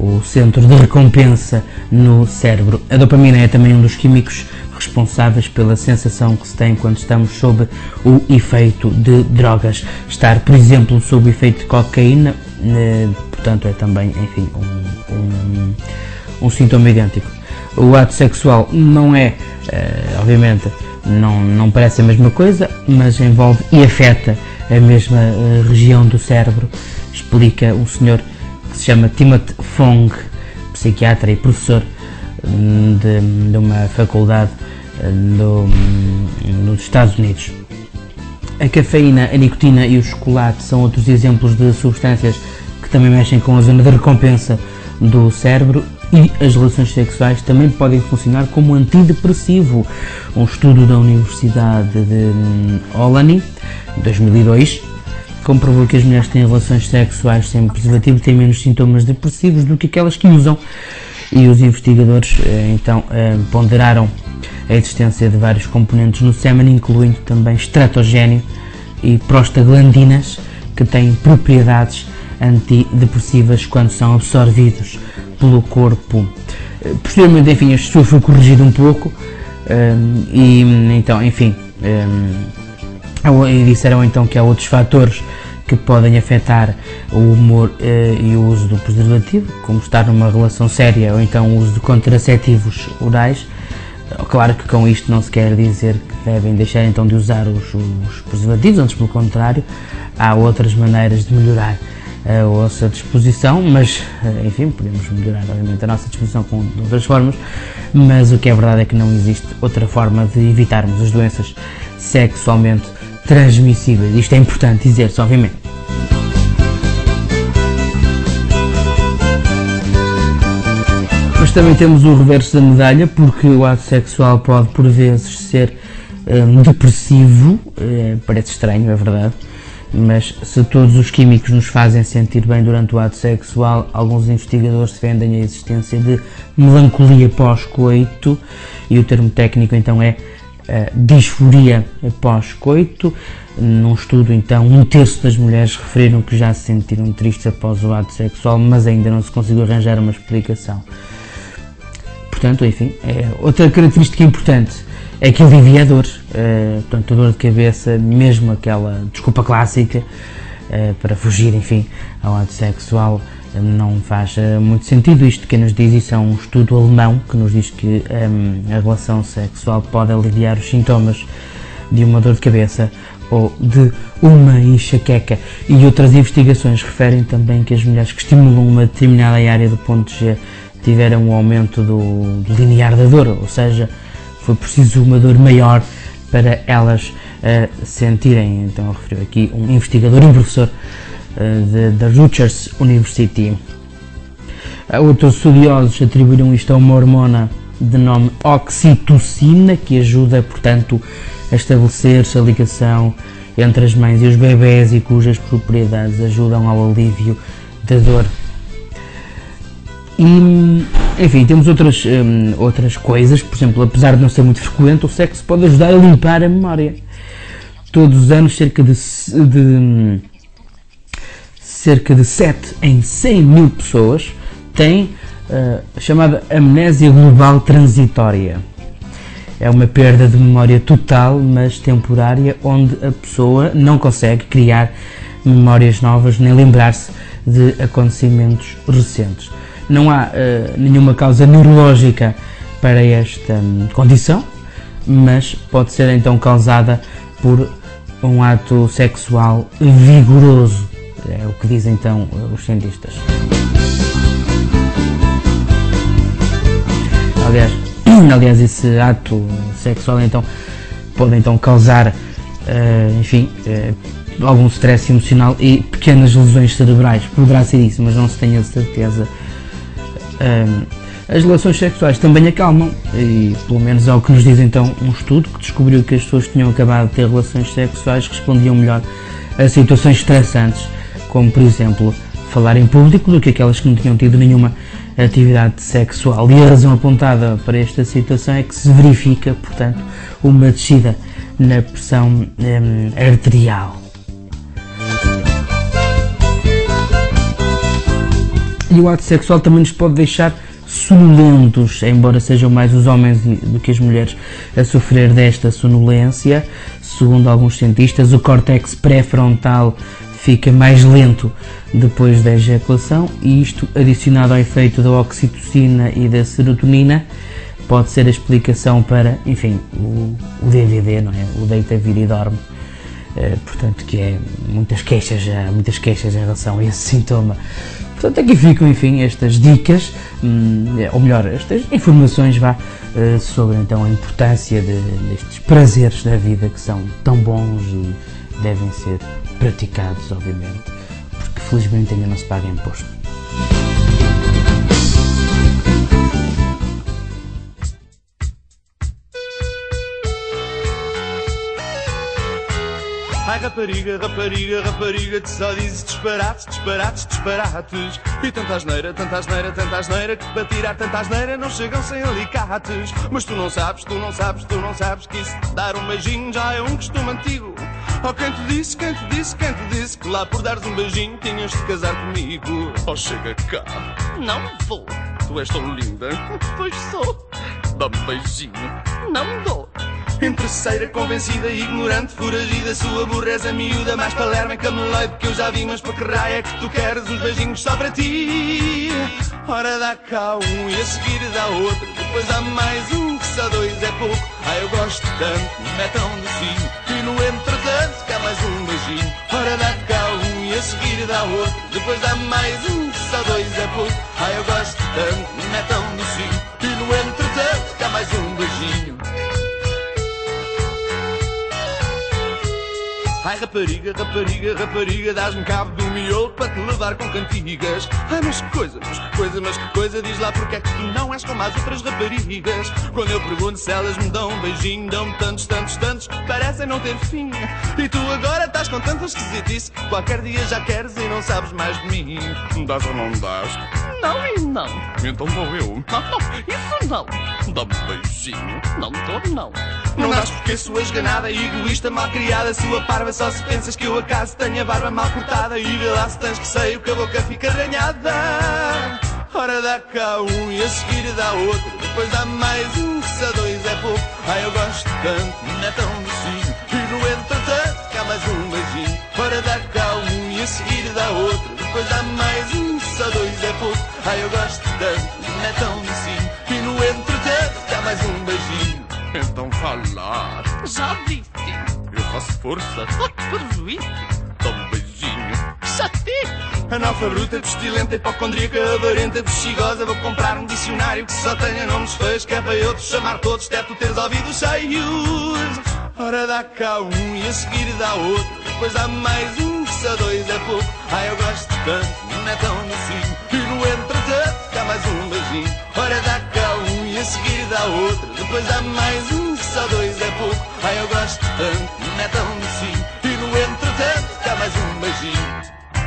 o centro de recompensa no cérebro. A dopamina é também um dos químicos responsáveis pela sensação que se tem quando estamos sob o efeito de drogas. Estar, por exemplo, sob o efeito de cocaína, eh, portanto, é também, enfim, um, um, um sintoma idêntico. O ato sexual não é, eh, obviamente, não, não parece a mesma coisa, mas envolve e afeta a mesma eh, região do cérebro, explica um senhor que se chama Timothy Fong, psiquiatra e professor de, de uma faculdade do, nos Estados Unidos. A cafeína, a nicotina e o chocolate são outros exemplos de substâncias que também mexem com a zona de recompensa do cérebro, e as relações sexuais também podem funcionar como antidepressivo. Um estudo da Universidade de Olney, dois mil e dois, comprovou que as mulheres que têm relações sexuais sem preservativo têm menos sintomas depressivos do que aquelas que usam, e os investigadores então ponderaram a existência de vários componentes no sêmen, incluindo também estrotogênio e prostaglandinas, que têm propriedades antidepressivas quando são absorvidos pelo corpo. Posteriormente, enfim, este estudo foi corrigido um pouco um, e então, enfim, um, e disseram então que há outros fatores que podem afetar o humor uh, e o uso do preservativo, como estar numa relação séria ou então o uso de contraceptivos orais. Claro que com isto não se quer dizer que devem deixar então de usar os, os preservativos, antes pelo contrário, há outras maneiras de melhorar a nossa disposição, mas enfim, podemos melhorar obviamente a nossa disposição com de outras formas, mas o que é verdade é que não existe outra forma de evitarmos as doenças sexualmente transmissíveis. Isto é importante dizer-se, obviamente. Mas também temos o reverso da medalha, porque o ato sexual pode por vezes ser um, depressivo, é, parece estranho, é verdade, mas se todos os químicos nos fazem sentir bem durante o ato sexual, alguns investigadores defendem a existência de melancolia pós-coito, e o termo técnico então é uh, disforia pós-coito. Num estudo então, um terço das mulheres referiram que já se sentiram tristes após o ato sexual, mas ainda não se conseguiu arranjar uma explicação. Portanto, enfim, é outra característica importante é que alivia a dor, uh, portanto, a dor de cabeça, mesmo aquela desculpa clássica uh, para fugir, enfim, ao ato sexual, uh, não faz uh, muito sentido. Isto que nos diz, isso é um estudo alemão que nos diz que um, a relação sexual pode aliviar os sintomas de uma dor de cabeça ou de uma enxaqueca. E outras investigações referem também que as mulheres que estimulam uma determinada área do ponto G tiveram um aumento do, do linear da dor, ou seja, foi preciso uma dor maior para elas uh, sentirem. Então referiu aqui um investigador e professor uh, da Rutgers University. Uh, outros estudiosos atribuíram isto a uma hormona de nome oxitocina, que ajuda, portanto, a estabelecer-se a ligação entre as mães e os bebés e cujas propriedades ajudam ao alívio da dor. E, enfim, temos outras, um, outras coisas, por exemplo, apesar de não ser muito frequente, o sexo pode ajudar a limpar a memória. Todos os anos, cerca de, de, cerca de sete em cem mil pessoas têm uh, a chamada amnésia global transitória. É uma perda de memória total, mas temporária, onde a pessoa não consegue criar memórias novas nem lembrar-se de acontecimentos recentes. Não há uh, nenhuma causa neurológica para esta um, condição, mas pode ser então causada por um ato sexual vigoroso, é o que dizem então os cientistas. Aliás, aliás esse ato sexual então pode então causar, uh, enfim, uh, algum stress emocional e pequenas lesões cerebrais. Poderá ser isso, mas não se tem a certeza. Um, as relações sexuais também acalmam, e pelo menos é o que nos diz então um estudo que descobriu que as pessoas que tinham acabado de ter relações sexuais respondiam melhor a situações estressantes, como por exemplo falar em público, do que aquelas que não tinham tido nenhuma atividade sexual. E a razão apontada para esta situação é que se verifica, portanto, uma descida na pressão um, arterial. E o ato sexual também nos pode deixar sonolentos, embora sejam mais os homens do que as mulheres a sofrer desta sonolência. Segundo alguns cientistas, o córtex pré-frontal fica mais lento depois da ejaculação, e isto, adicionado ao efeito da oxitocina e da serotonina, pode ser a explicação para, enfim, o, o D V D, não é? O deita, vira e dorme. Uh, portanto, que é muitas queixas, muitas queixas em relação a esse sintoma. Portanto, aqui ficam, enfim, estas dicas, hum, ou melhor, estas informações, vá, uh, sobre então a importância de, destes prazeres da vida que são tão bons e devem ser praticados, obviamente, porque felizmente ainda não se paga imposto. Ai rapariga, rapariga, rapariga, tu só dizes disparates, disparates, disparates. E tanta asneira, tanta asneira, tanta asneira, que para tirar tanta asneira não chegam sem alicates. Mas tu não sabes, tu não sabes, tu não sabes que isso de dar um beijinho já é um costume antigo. Oh, quem te disse, quem te disse, quem te disse que lá por dares um beijinho tinhas de casar comigo? Oh, chega cá. Não vou. Tu és tão linda. Pois sou. Dá-me um beijinho. Não dou. Interesseira, convencida, ignorante, foragida, sua burreza é miúda, mais palerma que a meleide que eu já vi, mas para que raio é que tu queres uns beijinhos só para ti? Ora dá cá um e a seguir dá outro, depois há mais um que só dois é pouco. Ah, eu gosto tanto, me é tão docinho, e no entretanto cá mais um beijinho. Ora dá cá um e a seguir dá outro, depois há mais um que só dois é pouco. Ah, eu gosto tanto, me é tão docinho, e no entretanto cá mais um beijinho. Ai rapariga, rapariga, rapariga, dás-me cabo do miolo para te levar com cantigas. Ai mas que coisa, mas que coisa, mas que coisa, diz lá porque é que tu não és como as outras raparigas. Quando eu pergunto se elas me dão um beijinho, dão-me tantos, tantos, tantos, que parecem não ter fim. E tu agora estás com tanta esquisitice que qualquer dia já queres e não sabes mais de mim. Dás ou não dás? Não e não. Então dou eu. Não, isso não. Dá-me um beijinho. Não dou, não. Não dás porque sua esganada e egoísta, mal criada, sua parva, só se pensas que eu acaso tenho a barba mal cortada. E vê lá se tens receio que a boca fica arranhada. Ora dá cá um e a seguir dá outro, depois dá mais um que só dois é pouco. Ai eu gosto tanto, não é tão docinho, e no entretanto cá mais um beijinho. Ora dá cá um e a seguir dá outro, depois dá mais um que só dois é pouco. Ai eu gosto tanto, não é tão docinho, e no entretanto cá mais um beijinho. Então falar. Já disse. Eu faço força. Prejuízo. Toma um beijinho. Chatice. Analfabrota, pestilenta, hipocondríaca, avarenta, bexigosa. Vou comprar um dicionário que só tenha nomes feios, que é para eu te chamar todos, até tu teres ouvidos cheios. Ora dá cá um e a seguir dá outro, depois dá mais um que só dois é pouco. Ai eu gosto tanto, não é tão docinho, e no entretanto dá mais um beijinho. Ora dá cá um e a seguir dá outro, depois dá mais um que só dois é pouco. Ai eu gosto tanto, não é tão docinho, e no entretanto dá mais um beijinho.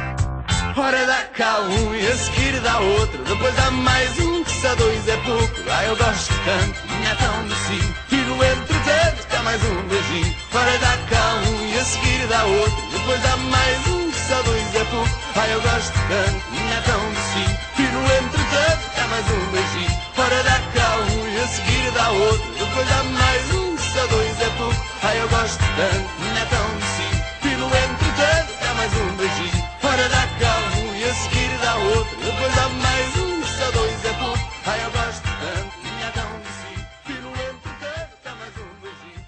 Ora dá cá um e a seguir dá outro, depois dá mais um que só dois é pouco. Ai eu gosto tanto, não é tão docinho, e no entretanto dá mais um beijinho. Ora dá cá um e a seguir dá outro, depois dá mais um que só dois é pouco. Ai eu gosto tanto, não é tão docinho, e no entretanto dá mais um beijinho. Ora dá cá um e a seguir dá outro, depois dá mais um que só dois é pouco. Ai eu gosto tanto, não é tão docinho, e no entretanto dá mais um beijinho. Ora dá cá um e a seguir dá outro, depois dá mais um que só dois é pouco. Ai eu gosto tanto, não é tão docinho, e no entretanto dá mais um beijinho.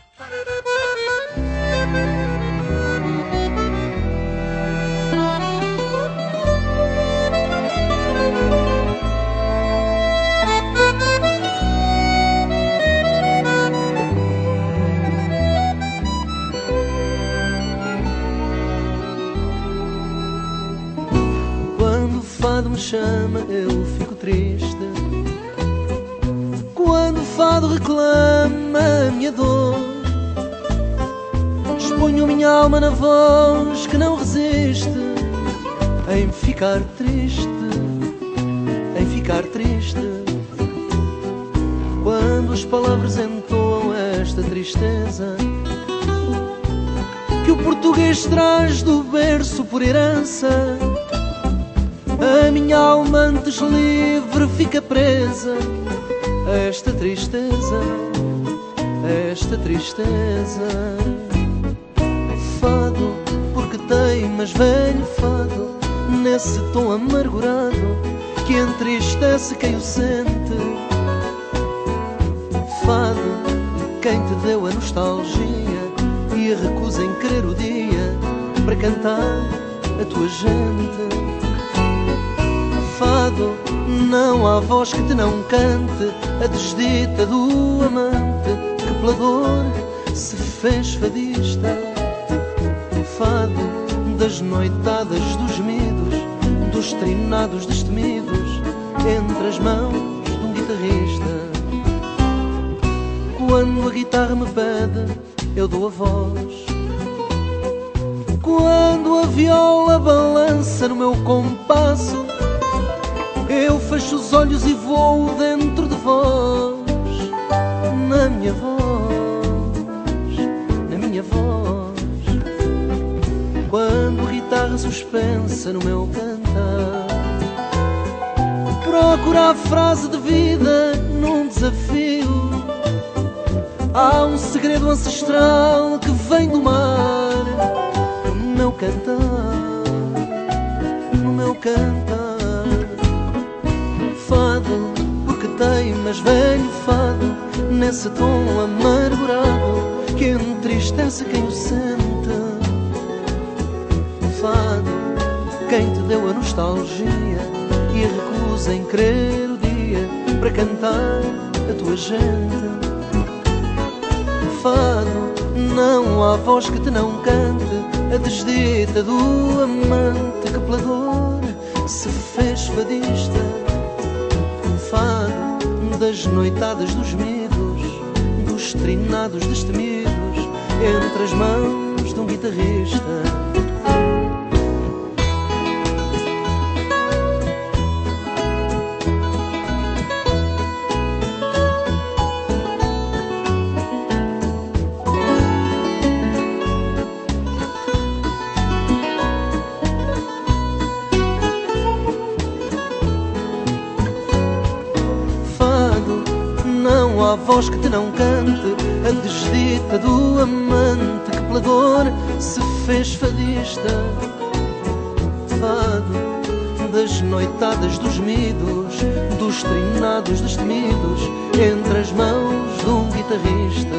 Quando o fado me chama eu fico triste, quando o fado reclama a minha dor, exponho minha alma na voz que não resiste em ficar triste, em ficar triste. Quando as palavras entoam esta tristeza que o português traz do berço por herança, A minha alma antes livre fica presa a esta tristeza, a esta tristeza. Fado, porque teimas, velho fado, nesse tom amargurado que entristece quem o sente. Fado, quem te deu a nostalgia e recusa em querer o dia para cantar a tua gente. Fado, não há voz que te não cante a desdita do amante que pela dor se fez fadista. Fado, das noitadas dos medos, dos trinados destemidos entre as mãos de um guitarrista. Quando a guitarra me pede, eu dou a voz. Quando a viola balança no meu compasso, eu fecho os olhos e vou dentro de vós, na minha voz, na minha voz. Quando a guitarra suspensa no meu cantar, procura a frase de vida num desafio. Há um segredo ancestral que vem do mar, no meu cantar, no meu cantar. Fado, porque teimas, velho fado, nesse tom amargurado que entristece quem o sente. Fado, quem te deu a nostalgia e recusa em querer o dia para cantar a tua gente. Fado, não há voz que te não cante a desdita do amante que pela dor se fez fadista. Fado, das noitadas dos medos, dos trinados destemidos entre as mãos de um guitarrista. A voz que te não cante a desdita do amante que pela dor se fez fadista. Fado, das noitadas dos medos, dos trinados destemidos entre as mãos de um guitarrista.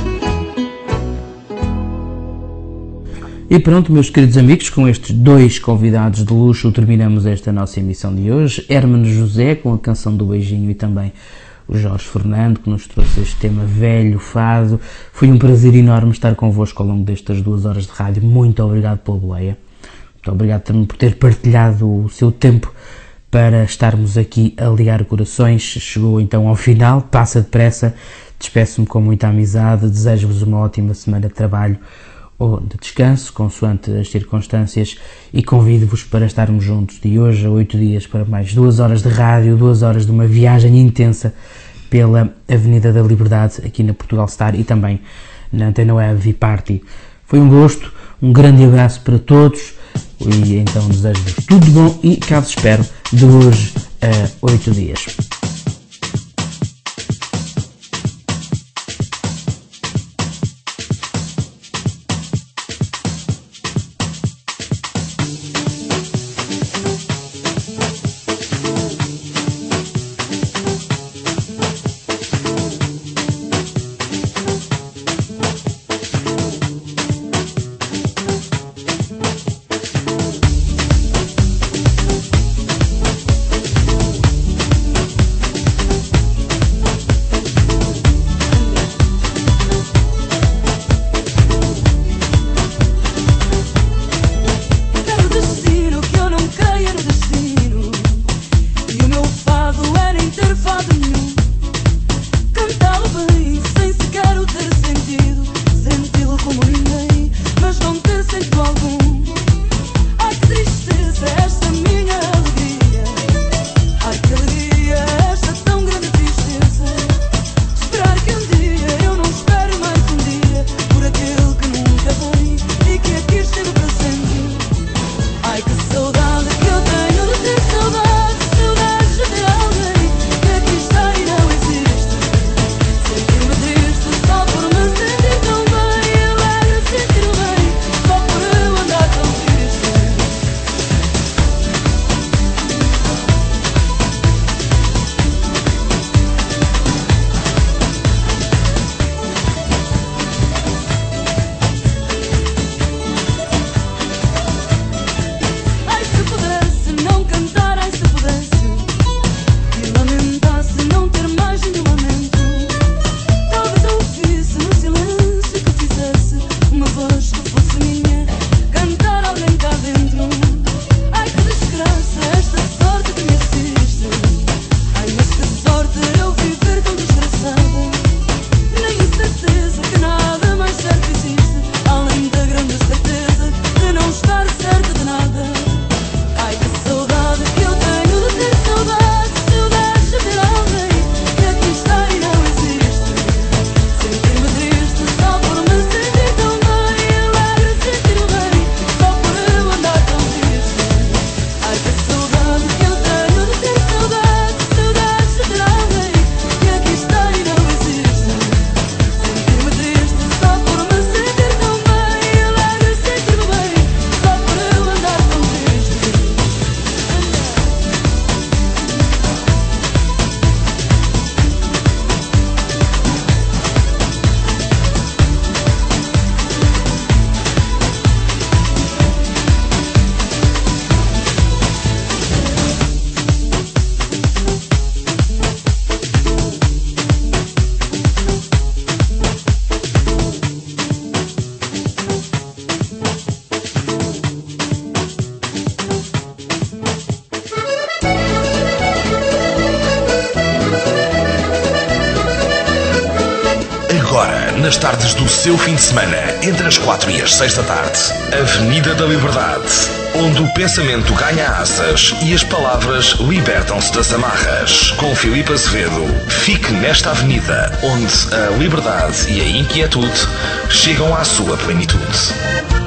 E pronto, meus queridos amigos, com estes dois convidados de luxo terminamos esta nossa emissão de hoje. Hermano José com a canção do Beijinho e também o Jorge Fernando, que nos trouxe este tema velho, fado. Foi um prazer enorme estar convosco ao longo destas duas horas de rádio. Muito obrigado pela boleia. Muito obrigado também por ter partilhado o seu tempo para estarmos aqui a ligar corações. Chegou então ao final, passa depressa. Despeço-me com muita amizade. Desejo-vos uma ótima semana de trabalho ou de descanso, consoante as circunstâncias, e convido-vos para estarmos juntos de hoje a oito dias para mais duas horas de rádio, duas horas de uma viagem intensa pela Avenida da Liberdade aqui na Portugal Star e também na Antena Web V-Party. Foi um gosto, um grande abraço para todos e então desejo-vos tudo de bom e cá vos espero de hoje a oito dias. nas tardes do seu fim de semana, entre as quatro e as seis da tarde. Avenida da Liberdade, onde o pensamento ganha asas e as palavras libertam-se das amarras. Com Filipe Azevedo, fique nesta avenida, onde a liberdade e a inquietude chegam à sua plenitude.